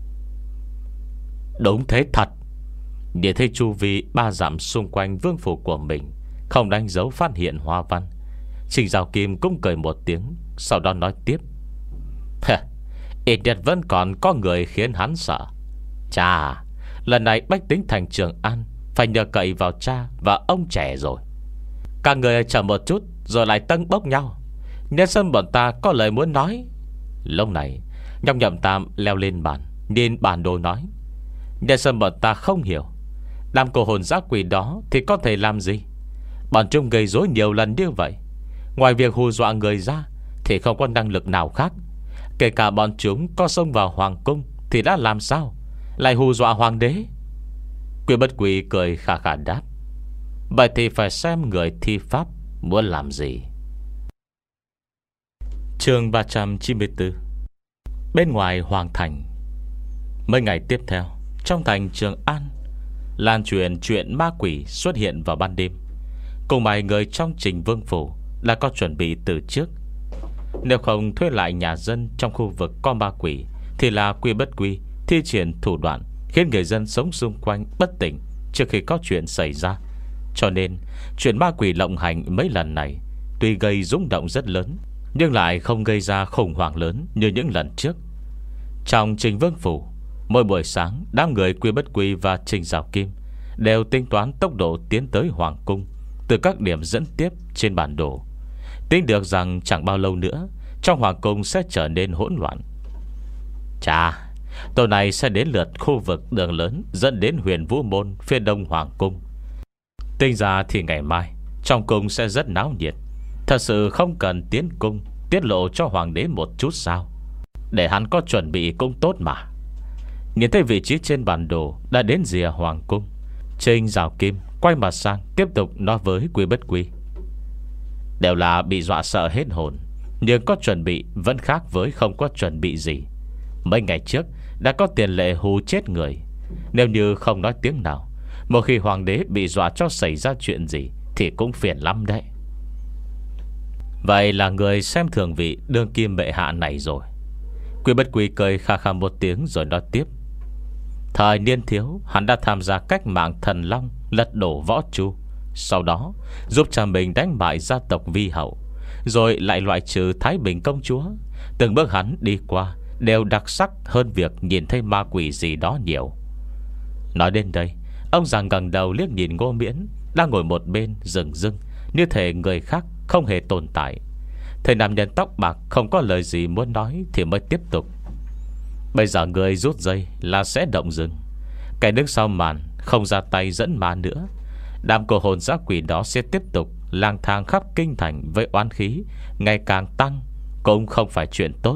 Đúng thế thật. Nhìn thấy chu vi ba dặm xung quanh vương phủ của mình không đánh dấu phát hiện hoa văn, Trình Giảo Kim cũng cười một tiếng, sau đó nói tiếp: Ít nhất vẫn còn có người khiến hắn sợ. Chà, lần này bách tính thành Trường An phải nhờ cậy vào cha và ông trẻ rồi. Các người chờ một chút rồi lại tâng bốc nhau. Nhân sân bọn ta có lời muốn nói. Lúc này Nhóc Nhậm Tam leo lên bàn, nhìn bản đồ nói: Nhân sân bọn ta không hiểu, đám cô hồn dã quỷ đó thì có thể làm gì? Bọn chúng gây rối nhiều lần như vậy, ngoài việc hù dọa người ra thì không có năng lực nào khác. Kể cả bọn chúng có xông vào hoàng cung thì đã làm sao lại hù dọa hoàng đế? Quy Bất Quy cười khà khà đáp: Vậy thì phải xem người thi pháp muốn làm gì. Chương ba trăm chín mươi tư. Bên ngoài hoàng thành. Mấy ngày tiếp theo, trong thành Trường An lan truyền chuyện ma quỷ xuất hiện vào ban đêm. Cùng vài người trong Trình Vương phủ đã có chuẩn bị từ trước. Nếu không thuê lại nhà dân trong khu vực có ma quỷ, thì là Quy Bất Quy thi triển thủ đoạn khiến người dân sống xung quanh bất tỉnh trước khi có chuyện xảy ra. Cho nên chuyện ma quỷ lộng hành mấy lần này tuy gây rung động rất lớn, nhưng lại không gây ra khủng hoảng lớn như những lần trước. Trong Trình Vương phủ, mỗi buổi sáng, đám người Quy Bất Quy và Trình Giảo Kim đều tính toán tốc độ tiến tới hoàng cung từ các điểm dẫn tiếp trên bản đồ. Tính được rằng chẳng bao lâu nữa trong hoàng cung sẽ trở nên hỗn loạn. Chà, tối nay sẽ đến lượt khu vực đường lớn dẫn đến Huyền Vũ Môn phía đông hoàng cung. Tính ra thì ngày mai trong cung sẽ rất náo nhiệt. Thật sự không cần tiến cung tiết lộ cho hoàng đế một chút sao? Để hắn có chuẩn bị cũng tốt mà. Nhìn thấy vị trí trên bản đồ đã đến rìa hoàng cung, Trình Giảo Kim quay mặt sang tiếp tục nói với Quy Bất Quy: Đều là bị dọa sợ hết hồn, nhưng có chuẩn bị vẫn khác với không có chuẩn bị gì. Mấy ngày trước đã có tiền lệ hù chết người. Nếu như không nói tiếng nào, một khi hoàng đế bị dọa cho xảy ra chuyện gì thì cũng phiền lắm đấy. Vậy là người xem thường vị đương kim bệ hạ này rồi. Quy Bất Quy cười kha kha một tiếng rồi nói tiếp: Thời niên thiếu, hắn đã tham gia cách mạng Thần Long, lật đổ Võ Chu, sau đó giúp cha mình đánh bại gia tộc Vi Hậu, rồi lại loại trừ Thái Bình công chúa. Từng bước hắn đi qua đều đặc sắc hơn việc nhìn thấy ma quỷ gì đó nhiều. Nói đến đây, ông già ngẩng đầu liếc nhìn Ngô Miễn đang ngồi một bên rừng rưng, như thể người khác không hề tồn tại. Thầy nam nhân tóc bạc không có lời gì muốn nói thì mới tiếp tục: Bây giờ người rút dây là sẽ động rừng. Cái đứng sau màn không ra tay dẫn ma nữa. Đám cô hồn dã quỷ đó sẽ tiếp tục lang thang khắp kinh thành với oán khí ngày càng tăng, cũng không phải chuyện tốt.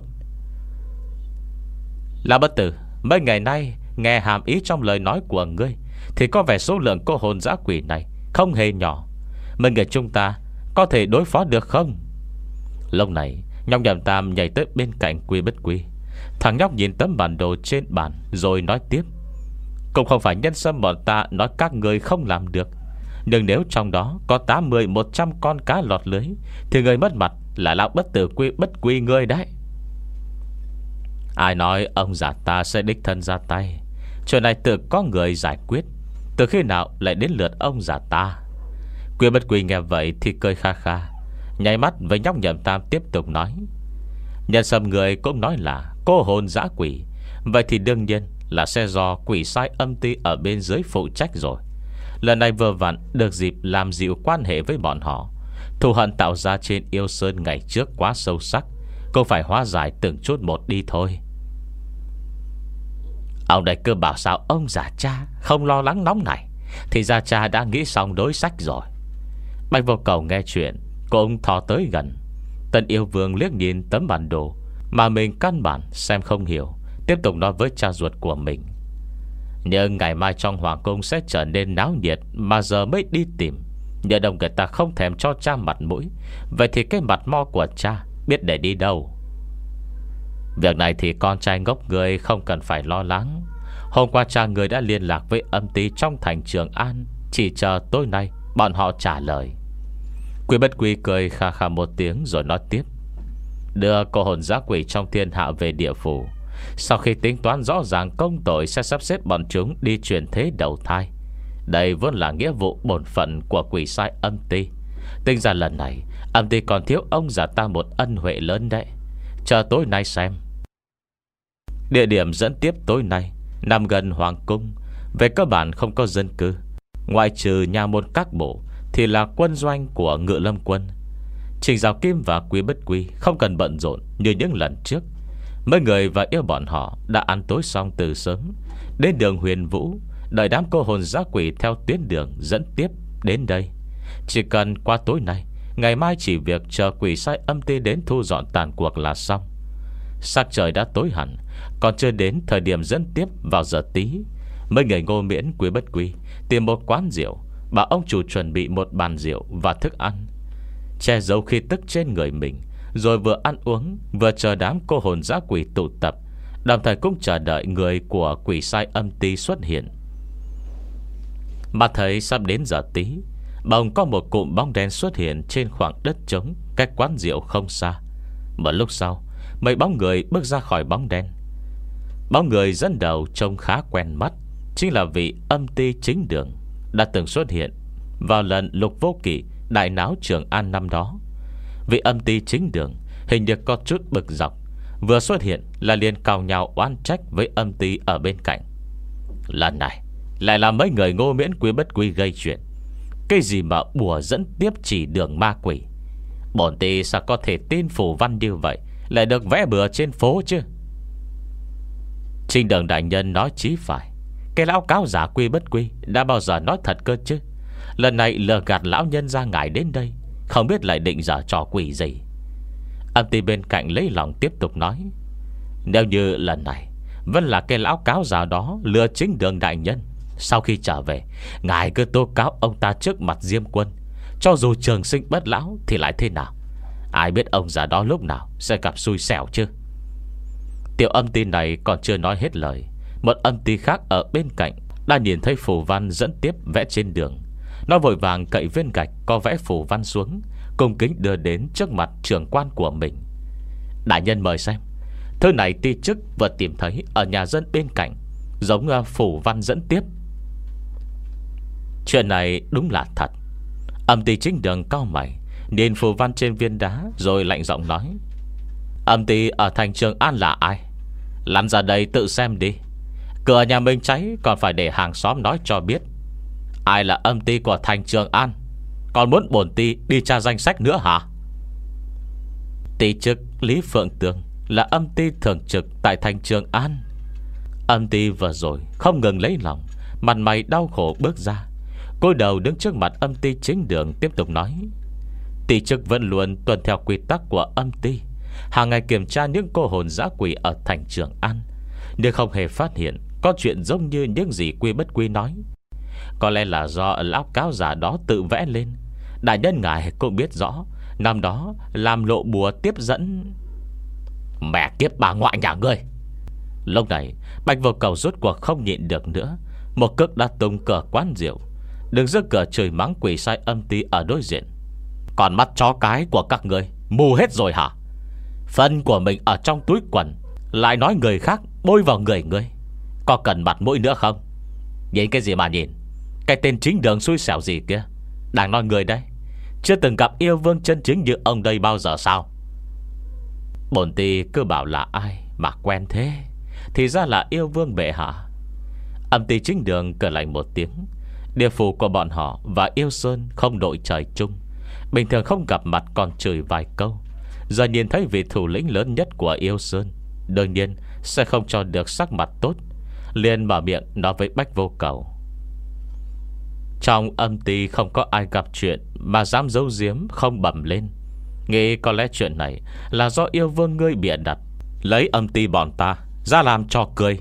Là Bất Tử, mấy ngày nay nghe hàm ý trong lời nói của ngươi thì có vẻ số lượng cô hồn dã quỷ này không hề nhỏ. Mấy người chúng ta có thể đối phó được không? Lúc này Nhóc Nhậm Tam nhảy tới bên cạnh Quy Bất Quy. Thằng nhóc nhìn tấm bản đồ trên bàn rồi nói tiếp: Cũng không phải nhân sâm bọn ta nói các người không làm được, nhưng nếu trong đó có tám mươi một trăm con cá lọt lưới thì người mất mặt là lão Bất Tử Quy Bất Quy ngươi đấy. Ai nói ông già ta sẽ đích thân ra tay? Chuyện này tự có người giải quyết, từ khi nào lại đến lượt ông già ta? Quy Bất Quy nghe vậy thì cười kha kha, nháy mắt với nhóc Nhậm Tam tiếp tục nói: Nhân sâm người cũng nói là cô hồn dã quỷ, vậy thì đương nhiên là sẽ do quỷ sai âm ty ở bên dưới phụ trách rồi. Lần này vừa vặn được dịp làm dịu quan hệ với bọn họ. Thù hận tạo ra trên Yêu Sơn ngày trước quá sâu sắc, cũng phải hóa giải từng chút một đi thôi. Ông đây cứ bảo sao ông già cha không lo lắng nóng này, thì gia cha đã nghĩ xong đối sách rồi. Bạch Vô Cầu nghe chuyện cũng thò tới gần. Tân Yêu Vương liếc nhìn tấm bản đồ mà mình căn bản xem không hiểu, tiếp tục nói với cha ruột của mình: Nhưng ngày mai trong hoàng cung sẽ trở nên náo nhiệt, mà giờ mới đi tìm. Nhờ đồng người ta không thèm cho cha mặt mũi, vậy thì cái mặt mo của cha biết để đi đâu? Việc này thì con trai ngốc người không cần phải lo lắng. Hôm qua cha người đã liên lạc với âm ty trong thành Trường An, chỉ chờ tối nay bọn họ trả lời. Quy Bất Quy cười kha kha một tiếng rồi nói tiếp: Đưa cô hồn dã quỷ trong thiên hạ về địa phủ. Sau khi tính toán rõ ràng công tội, sẽ sắp xếp bọn chúng đi chuyển thế đầu thai. Đây vốn là nghĩa vụ bổn phận của quỷ sai âm ty. Tính ra lần này âm ty còn thiếu ông già ta một ân huệ lớn đấy. Chờ tối nay xem. Địa điểm dẫn tiếp tối nay nằm gần hoàng cung, về cơ bản không có dân cư, ngoại trừ nhà môn các bộ thì là quân doanh của Ngự Lâm quân. Trình Giảo Kim và Quý Bất Quy không cần bận rộn như những lần trước. Mấy người và yêu bọn họ đã ăn tối xong từ sớm, đến đường Huyền Vũ, đợi đám cô hồn dã quỷ theo tuyến đường dẫn tiếp đến đây. Chỉ cần qua tối nay, ngày mai chỉ việc chờ quỷ sai âm ty đến thu dọn tàn cuộc là xong. Sắc trời đã tối hẳn, còn chưa đến thời điểm dẫn tiếp vào giờ tí. Mấy người Ngô Miễn, Quý Bất Quy tìm một quán rượu, bảo ông chủ chuẩn bị một bàn rượu và thức ăn, che giấu khi tức trên người mình, rồi vừa ăn uống vừa chờ đám cô hồn dã quỷ tụ tập, đồng thời cũng chờ đợi người của quỷ sai âm ty xuất hiện. Mà thấy sắp đến giờ tí, bỗng có một cụm bóng đen xuất hiện trên khoảng đất trống cách quán rượu không xa. Một lúc sau, mấy bóng người bước ra khỏi bóng đen. Bóng người dẫn đầu trông khá quen mắt, chính là vị âm ty chính đường đã từng xuất hiện vào lần Lục Vô Kỵ đại náo Trường An năm đó. Vị âm ty chính đường hình như có chút bực dọc, vừa xuất hiện là liền cào nhào oán trách với âm ty ở bên cạnh. Lần này lại là mấy người Ngô Miễn, Quý Bất Quy gây chuyện. Cái gì mà bùa dẫn tiếp chỉ đường ma quỷ, bổn ty sao có thể tin phù văn như vậy lại được vẽ bừa trên phố chứ? Trình đường đại nhân nói chí phải. Cái lão cáo giả Quy Bất Quy đã bao giờ nói thật cơ chứ? Lần này lừa gạt lão nhân ra ngài đến đây, không biết lại định giả trò quỷ gì. Âm ty bên cạnh lấy lòng tiếp tục nói: Nếu như lần này vẫn là cái lão cáo giả đó lừa chính đường đại nhân, sau khi trở về, ngài cứ tố cáo ông ta trước mặt Diêm Quân, cho dù trường sinh bất lão thì lại thế nào? Ai biết ông già đó lúc nào sẽ gặp xui xẻo chứ? Tiểu âm ty này còn chưa nói hết lời, một âm ty khác ở bên cạnh đã nhìn thấy phù văn dẫn tiếp vẽ trên đường. Nó vội vàng cậy viên gạch có vẽ phù văn xuống, cung kính đưa đến trước mặt trưởng quan của mình. Đại nhân mời xem, thứ này ty chức vừa tìm thấy ở nhà dân bên cạnh, giống phù văn dẫn tiếp. Chuyện này đúng là thật. Âm ty chính đường cau mày, nhìn phù văn trên viên đá rồi lạnh giọng nói: Âm ty ở thành Trường An là ai? Lăn ra đây tự xem đi. Cửa nhà mình cháy còn phải để hàng xóm nói cho biết ai là âm ty của thành Trường An. Còn muốn bổn ty đi tra danh sách nữa hả? Ty chức Lý Phượng Tường là âm ty thường trực tại thành Trường An. Âm ty vừa rồi không ngừng lấy lòng, mặt mày đau khổ bước ra, cúi đầu đứng trước mặt âm ty chính đường, tiếp tục nói: Ty chức vẫn luôn tuân theo quy tắc của âm ty, hàng ngày kiểm tra những cô hồn dã quỷ ở thành Trường An, nhưng không hề phát hiện có chuyện giống như những gì Quy Bất Quy nói. Có lẽ là do lão cáo giả đó tự vẽ lên. Đại nhân ngài cũng biết rõ, năm đó làm lộ bùa tiếp dẫn. Mẹ kiếp bà ngoại nhà ngươi! Lúc này Bạch Vô Cầu rốt cuộc không nhịn được nữa, một cước đã tung cửa quán rượu, đứng giữa cửa chửi mắng quỷ sai âm ty ở đối diện: Còn mắt chó cái của các ngươi mù hết rồi hả? Phân của mình ở trong túi quần lại nói người khác bôi vào người ngươi. Có cần mặt mũi nữa không? Nhìn cái gì mà nhìn? Cái tên chính đường xui xẻo gì kia đang nói người đấy. Chưa từng gặp yêu vương chân chính như ông đây bao giờ sao? Bổn tì cứ bảo là ai mà quen thế, thì ra là yêu vương bệ hạ. Âm ty chính đường cười lạnh một tiếng. Địa phủ của bọn họ và yêu sơn không đội trời chung, bình thường không gặp mặt còn chửi vài câu. Giờ nhìn thấy vị thủ lĩnh lớn nhất của yêu sơn, đương nhiên sẽ không cho được sắc mặt tốt, liền mở miệng nói với Bách Vô Cầu. Trong âm ty không có ai gặp chuyện mà dám giấu giếm không bẩm lên. Nghĩ có lẽ chuyện này là do yêu vương ngươi bịa đặt, lấy âm ty bọn ta ra làm trò cười.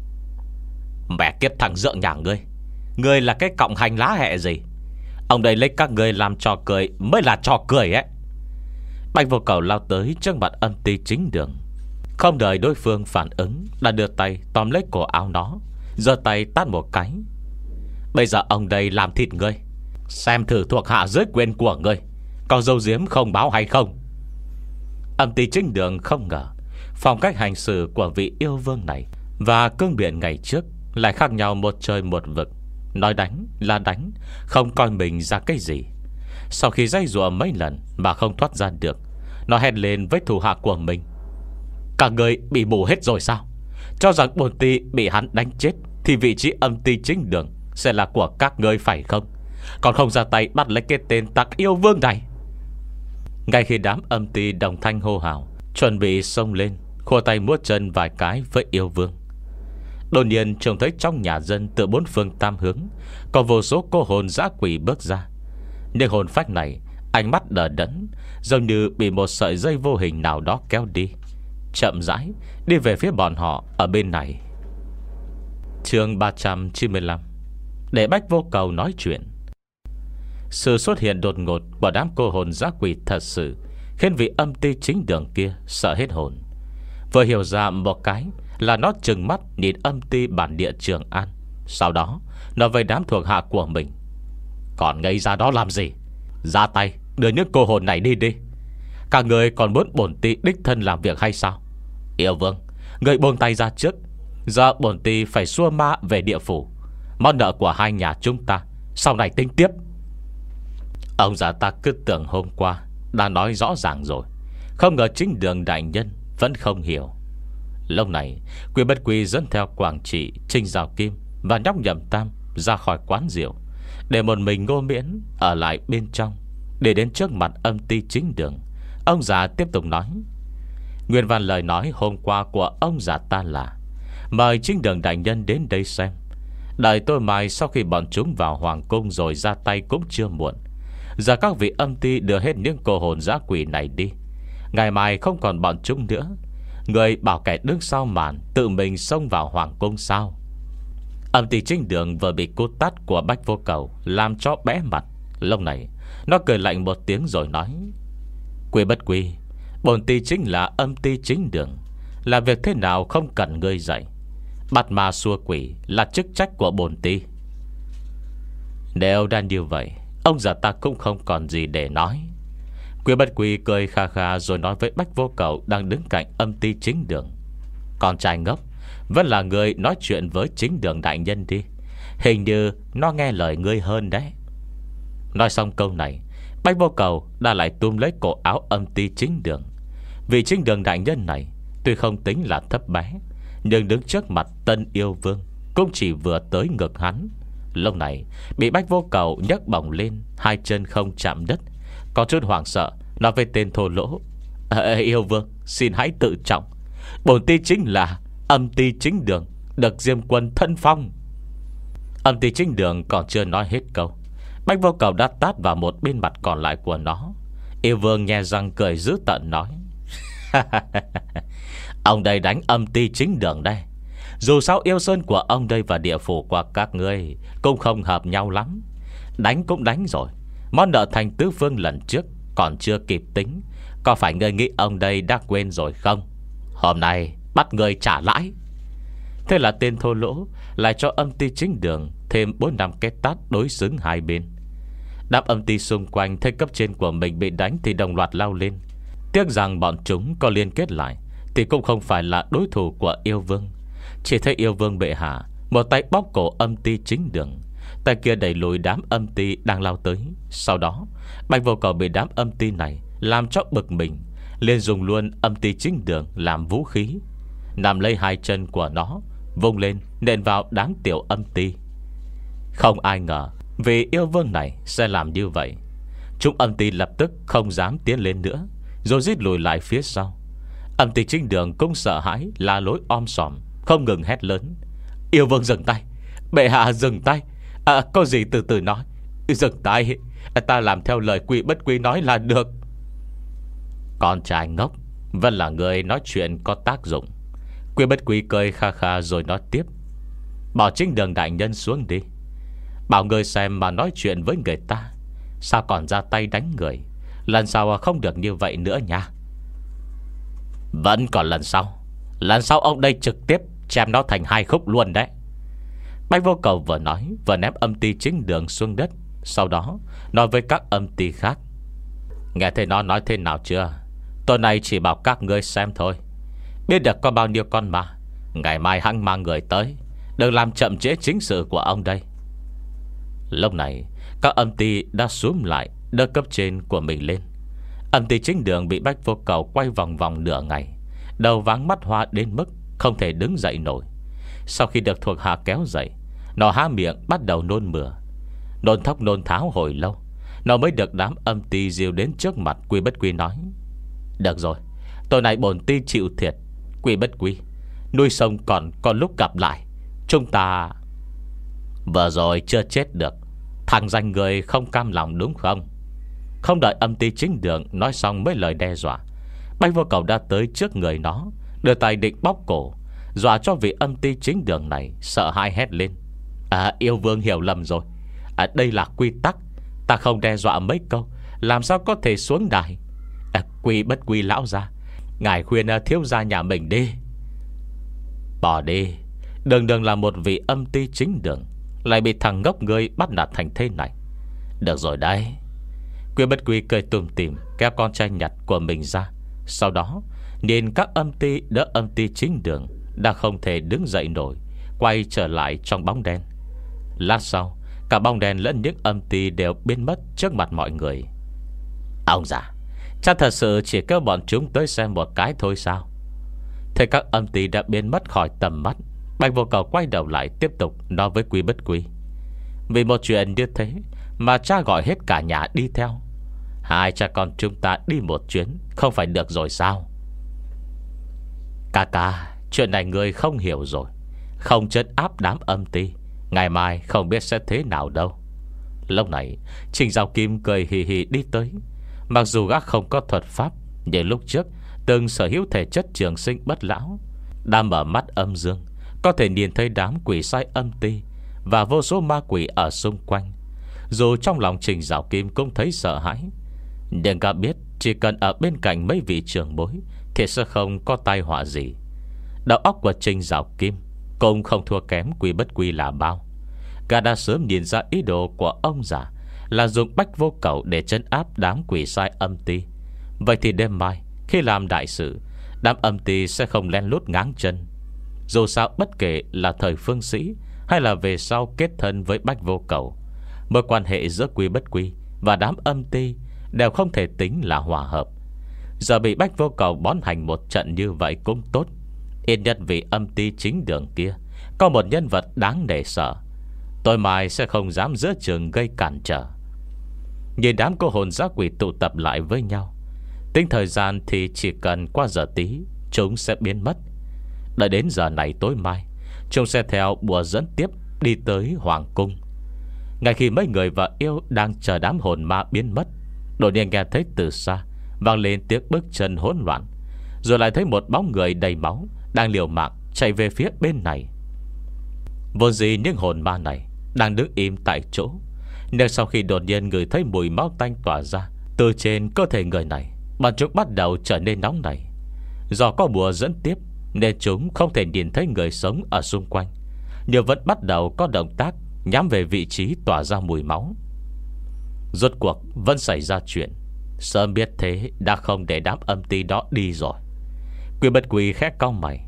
Mẹ kiếp thằng dượng nhà ngươi, ngươi là cái cọng hành lá hẹ gì? Ông đây lấy các ngươi làm trò cười mới là trò cười ấy. Bạch Vô Cầu lao tới trước mặt âm ty chính đường, không đợi đối phương phản ứng đã đưa tay tóm lấy cổ áo nó, giơ tay tát một cái. Bây giờ ông đây làm thịt ngươi, xem thử thuộc hạ dưới quyền của ngươi có dâu diếm không báo hay không. Âm ty chính đường không ngờ phong cách hành xử của vị yêu vương này và cương biện ngày trước lại khác nhau một trời một vực. Nói đánh là đánh, không coi mình ra cái gì. Sau khi dây dùa mấy lần mà không thoát ra được, nó hét lên với thủ hạ của mình. Cả người bị mù hết rồi sao? Cho rằng bổn ty bị hắn đánh chết thì vị trí âm ty chính đường sẽ là của các ngươi phải không? Còn không ra tay bắt lấy cái tên tặc yêu vương này. Ngay khi đám âm ty đồng thanh hô hào, chuẩn bị xông lên, khua tay múa chân vài cái với yêu vương, đột nhiên trông thấy trong nhà dân từ bốn phương tam hướng có vô số cô hồn dã quỷ bước ra. Nhưng hồn phách này ánh mắt đờ đẫn, giống như bị một sợi dây vô hình nào đó kéo đi, chậm rãi đi về phía bọn họ ở bên này. Chương ba trăm chín mươi lăm. Để Bách Vô Cầu nói chuyện. Sự xuất hiện đột ngột của đám cô hồn dã quỷ thật sự khiến vị âm ty chính đường kia sợ hết hồn. Vừa hiểu ra một cái là nó trừng mắt nhìn âm ty bản địa Trường An. Sau đó nó với đám thuộc hạ của mình. Còn ngây ra đó làm gì? Ra tay đưa những cô hồn này đi đi. Cả người còn muốn bổn ty đích thân làm việc hay sao? Yêu vương, người buông tay ra trước. Giờ bổn ty phải xua ma về địa phủ. Món nợ của hai nhà chúng ta sau này tính tiếp. Ông già ta cứ tưởng hôm qua đã nói rõ ràng rồi, không ngờ chính đường đại nhân vẫn không hiểu. Lúc này Quy Bất Quy dẫn theo Quảng Trị, Trinh Giảo Kim và nhóc Nhậm Tam ra khỏi quán rượu, để một mình Ngô Miễn ở lại bên trong. Để đến trước mặt âm ty chính đường, ông già tiếp tục nói. Nguyên văn lời nói hôm qua của ông già ta là mời chính đường đại nhân đến đây xem. Đợi tôi mai sau khi bọn chúng vào hoàng cung rồi ra tay cũng chưa muộn. Giờ các vị âm ty đưa hết những cô hồn dã quỷ này đi, ngày mai không còn bọn chúng nữa. Người bảo kẻ đứng sau màn tự mình xông vào hoàng cung sao? Âm ty chính đường vừa bị cú tát của Bách Vô Cầu làm cho bẽ mặt. Lúc này nó cười lạnh một tiếng rồi nói. Quy Bất Quy, bổn ty chính là âm ty chính đường, làm việc thế nào không cần ngươi dạy. Bắt ma xua quỷ là chức trách của bổn ty. Nếu đang như vậy, ông già ta cũng không còn gì để nói. Quy Bất Quy cười kha kha rồi nói với Bách Vô Cầu đang đứng cạnh âm ty chính đường. Con trai ngốc, vẫn là người nói chuyện với chính đường đại nhân đi. Hình như nó nghe lời ngươi hơn đấy. Nói xong câu này, Bách Vô Cầu đã lại túm lấy cổ áo âm ty chính đường. Vì chính đường đại nhân này tuy không tính là thấp bé, nhưng đứng trước mặt tân yêu vương cũng chỉ vừa tới ngực hắn. Lúc này bị Bách Vô Cầu nhấc bổng lên, hai chân không chạm đất, có chút hoảng sợ nói với tên thô lỗ. à, Yêu vương xin hãy tự trọng, bổn ty chính là âm ty chính đường, được Diêm Quân thân phong. Âm ty chính đường còn chưa nói hết câu, Bách Vô Cầu đã tát vào một bên mặt còn lại của nó. Yêu vương nhe răng cười dữ tợn nói. Ông đây đánh âm ty chính đường đây. Dù sao yêu sơn của ông đây và địa phủ của các ngươi cũng không hợp nhau lắm. Đánh cũng đánh rồi, món nợ thành tứ phương lần trước còn chưa kịp tính. Có phải ngươi nghĩ ông đây đã quên rồi không? Hôm nay bắt ngươi trả lãi. Thế là tên thô lỗ lại cho âm ty chính đường thêm bốn năm cái tát đối xứng hai bên. Đám âm ty xung quanh thấy cấp trên của mình bị đánh thì đồng loạt lao lên. Tiếc rằng bọn chúng có liên kết lại thì cũng không phải là đối thủ của yêu vương. Chỉ thấy yêu vương bệ hạ một tay bóp cổ âm ti chính đường, tay kia đẩy lùi đám âm ti đang lao tới. Sau đó Bạch Vô Cầu bị đám âm ti này làm cho bực mình, liền dùng luôn âm ti chính đường làm vũ khí, nằm lấy hai chân của nó vung lên nện vào đám tiểu âm ti. Không ai ngờ vì yêu vương này sẽ làm như vậy. Chúng âm ti lập tức không dám tiến lên nữa, rồi rít lùi lại phía sau. Âm ti chính đường cũng sợ hãi, la lối om sòm, không ngừng hét lớn: Yêu vương dừng tay, bệ hạ dừng tay. À, có gì từ từ nói. Dừng tay, ta làm theo lời Quỷ Bất Quy nói là được. Con trai ngốc, vẫn là người nói chuyện có tác dụng. Quỷ Bất Quy cười kha kha rồi nói tiếp: Bảo chính đường đại nhân xuống đi, bảo người xem mà nói chuyện với người ta, sao còn ra tay đánh người. Lần sau không được như vậy nữa nha. Vẫn còn lần sau. Lần sau ông đây trực tiếp chém nó thành hai khúc luôn đấy. Bạch Vô Cầu vừa nói vừa ném âm ti chính đường xuống đất. Sau đó nói với các âm ti khác: Nghe thấy nó nói thế nào chưa? Tôi này chỉ bảo các ngươi xem thôi. Biết được có bao nhiêu con ma, ngày mai hãng mang người tới, đừng làm chậm trễ chính sự của ông đây. Lúc này các âm ti đã xúm lại đỡ cấp trên của mình lên. Âm ti chính đường bị Bạch Vô Cầu quay vòng vòng nửa ngày, đầu váng mắt hoa đến mức không thể đứng dậy nổi. Sau khi được thuộc hạ kéo dậy, nó há miệng bắt đầu nôn mửa. Nôn thốc nôn tháo hồi lâu, nó mới được đám âm ti dìu đến trước mặt Quy Bất Quy nói: Được rồi, tối nay bổn ti chịu thiệt. Quy Bất Quy, nuôi sông còn còn lúc gặp lại, chúng ta... Vừa rồi chưa chết được, thằng danh người không cam lòng đúng không? Không đợi âm ti chính đường nói xong mấy lời đe dọa, Bạch Vô Cầu đã tới trước người nó, đưa tay định bóp cổ, dọa cho vị âm ti chính đường này sợ hãi hét lên: À, yêu vương hiểu lầm rồi. À, đây là quy tắc, ta không đe dọa mấy câu, làm sao có thể xuống đài. À, Quy Bất Quy lão gia, ngài khuyên thiếu gia nhà mình đi. Bỏ đi. Đường đường là một vị âm ti chính đường, lại bị thằng ngốc ngươi bắt nạt thành thế này. Được rồi đấy. Quy Bất Quy cười tùm tìm kéo con trai nhặt của mình ra. Sau đó nhìn các âm ti đỡ âm ti chính đường đã không thể đứng dậy nổi, quay trở lại trong bóng đen. Lát sau, cả bóng đen lẫn những âm ti đều biến mất trước mặt mọi người. Ông già, chắc thật sự chỉ kêu bọn chúng tới xem một cái thôi sao? Thấy các âm ti đã biến mất khỏi tầm mắt, Bạch Vô Cầu quay đầu lại tiếp tục nói với Quy Bất Quy: Vì một chuyện như thế mà cha gọi hết cả nhà đi theo. Hai cha con chúng ta đi một chuyến không phải được rồi sao? Ca ca, chuyện này người không hiểu rồi. Không trấn áp đám âm ti, ngày mai không biết sẽ thế nào đâu. Lúc này Trình Giao Kim cười hì hì đi tới. Mặc dù gác không có thuật pháp, nhưng lúc trước từng sở hữu thể chất trường sinh bất lão, đang mở mắt âm dương, có thể nhìn thấy đám quỷ sai âm ti và vô số ma quỷ ở xung quanh. Dù trong lòng Trình Giao Kim cũng thấy sợ hãi, nhưng gã biết chỉ cần ở bên cạnh mấy vị trưởng bối thì sẽ không có tai họa gì. Đầu óc của Trình Giao Kim cũng không thua kém Quy Bất Quy là bao. Gã đã sớm nhìn ra ý đồ của ông già là dùng Bạch Vô Cầu để trấn áp đám quỷ sai âm ti. Vậy thì đêm mai khi làm đại sự, đám âm ti sẽ không len lút ngáng chân. Dù sao bất kể là thời phương sĩ hay là về sau kết thân với Bạch Vô Cầu, mối quan hệ giữa Quy Bất Quy và đám âm ti đều không thể tính là hòa hợp. Giờ bị Bạch Vô Cầu bón hành một trận như vậy cũng tốt. Ít nhất vì âm ti chính đường kia có một nhân vật đáng để sợ, tối mai sẽ không dám giữa trường gây cản trở. Nhìn đám cô hồn dã quỷ tụ tập lại với nhau, tính thời gian thì chỉ cần qua giờ tí chúng sẽ biến mất. Đợi đến giờ này tối mai, chúng sẽ theo bùa dẫn tiếp đi tới Hoàng Cung. Ngay khi mấy người vợ yêu đang chờ đám hồn ma biến mất, đột nhiên nghe thấy từ xa vang lên tiếng bước chân hỗn loạn, rồi lại thấy một bóng người đầy máu đang liều mạng chạy về phía bên này. Vô gì những hồn ma này đang đứng im tại chỗ, nhưng sau khi đột nhiên ngửi thấy mùi máu tanh tỏa ra từ trên cơ thể người này, bọn chúng bắt đầu trở nên nóng nảy. Do có bùa dẫn tiếp nên chúng không thể nhìn thấy người sống ở xung quanh, nhưng vẫn bắt đầu có động tác nhắm về vị trí tỏa ra mùi máu. Rốt cuộc vẫn xảy ra chuyện. Sớm biết thế đã không để đám âm ti đó đi rồi. Quy Bất Quy khẽ cau mày.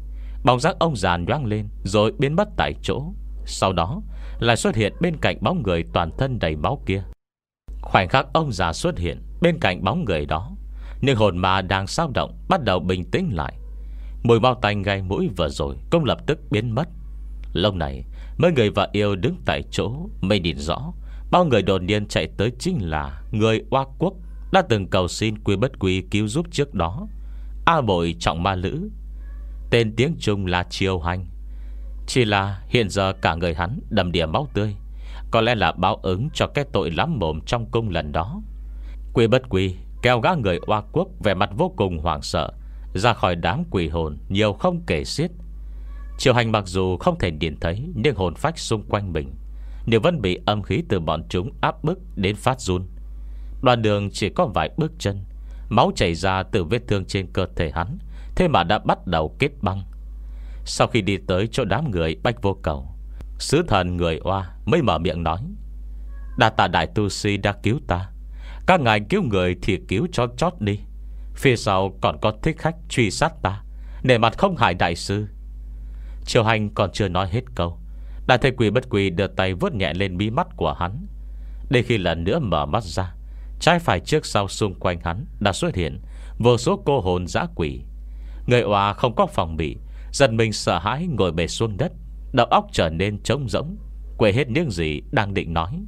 Bóng dáng ông già nhoáng lên rồi biến mất tại chỗ. Sau đó lại xuất hiện bên cạnh bóng người toàn thân đầy máu kia. Khoảnh khắc ông già xuất hiện bên cạnh bóng người đó, nhưng hồn ma đang xao động bắt đầu bình tĩnh lại. Mùi máu tanh gai mũi vừa rồi cũng lập tức biến mất. Lúc này mấy người và yêu đứng tại chỗ mới nhìn rõ, bao người đột nhiên chạy tới chính là người Oa Quốc đã từng cầu xin Quy Bất Quy cứu giúp trước đó. A Bội trọng ma lữ, tên tiếng Trung là Triều Hành. Chỉ là hiện giờ cả người hắn đầm đìa máu tươi, có lẽ là báo ứng cho cái tội lắm mồm trong cung lần đó. Quy Bất Quy kéo gã người Oa Quốc vẻ mặt vô cùng hoảng sợ ra khỏi đám quỷ hồn nhiều không kể xiết. Triều Hành mặc dù không thể nhìn thấy những hồn phách xung quanh mình, nhưng vẫn bị âm khí từ bọn chúng áp bức đến phát run. Đoạn đường chỉ có vài bước chân, máu chảy ra từ vết thương trên cơ thể hắn, thế mà đã bắt đầu kết băng. Sau khi đi tới chỗ đám người Bách Vô Cầu, sứ thần người Oa mới mở miệng nói: đa tạ đại tu sĩ đã cứu ta. Các ngài cứu người thì cứu cho chót đi. Phía sau còn có thích khách truy sát ta, nể mặt không hại đại sư. Triều Hành còn chưa nói hết câu, đã thấy Quy Bất Quy đưa tay vuốt nhẹ lên mí mắt của hắn. Để khi lần nữa mở mắt ra, trái phải trước sau xung quanh hắn đã xuất hiện vô số cô hồn dã quỷ. Người Oa không có phòng bị, giật mình sợ hãi ngồi bệt xuống đất, đầu óc trở nên trống rỗng, quên hết những gì đang định nói.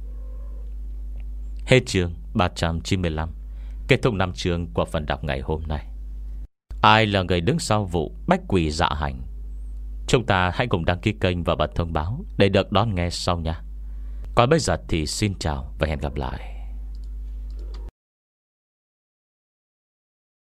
Hết chương ba trăm chín mươi lăm. Kết thúc năm chương của phần đọc ngày hôm nay. Ai là người đứng sau vụ bách quỷ dạ hành? Chúng ta hãy cùng đăng ký kênh và bật thông báo để được đón nghe sau nha. Còn bây giờ thì xin chào và hẹn gặp lại.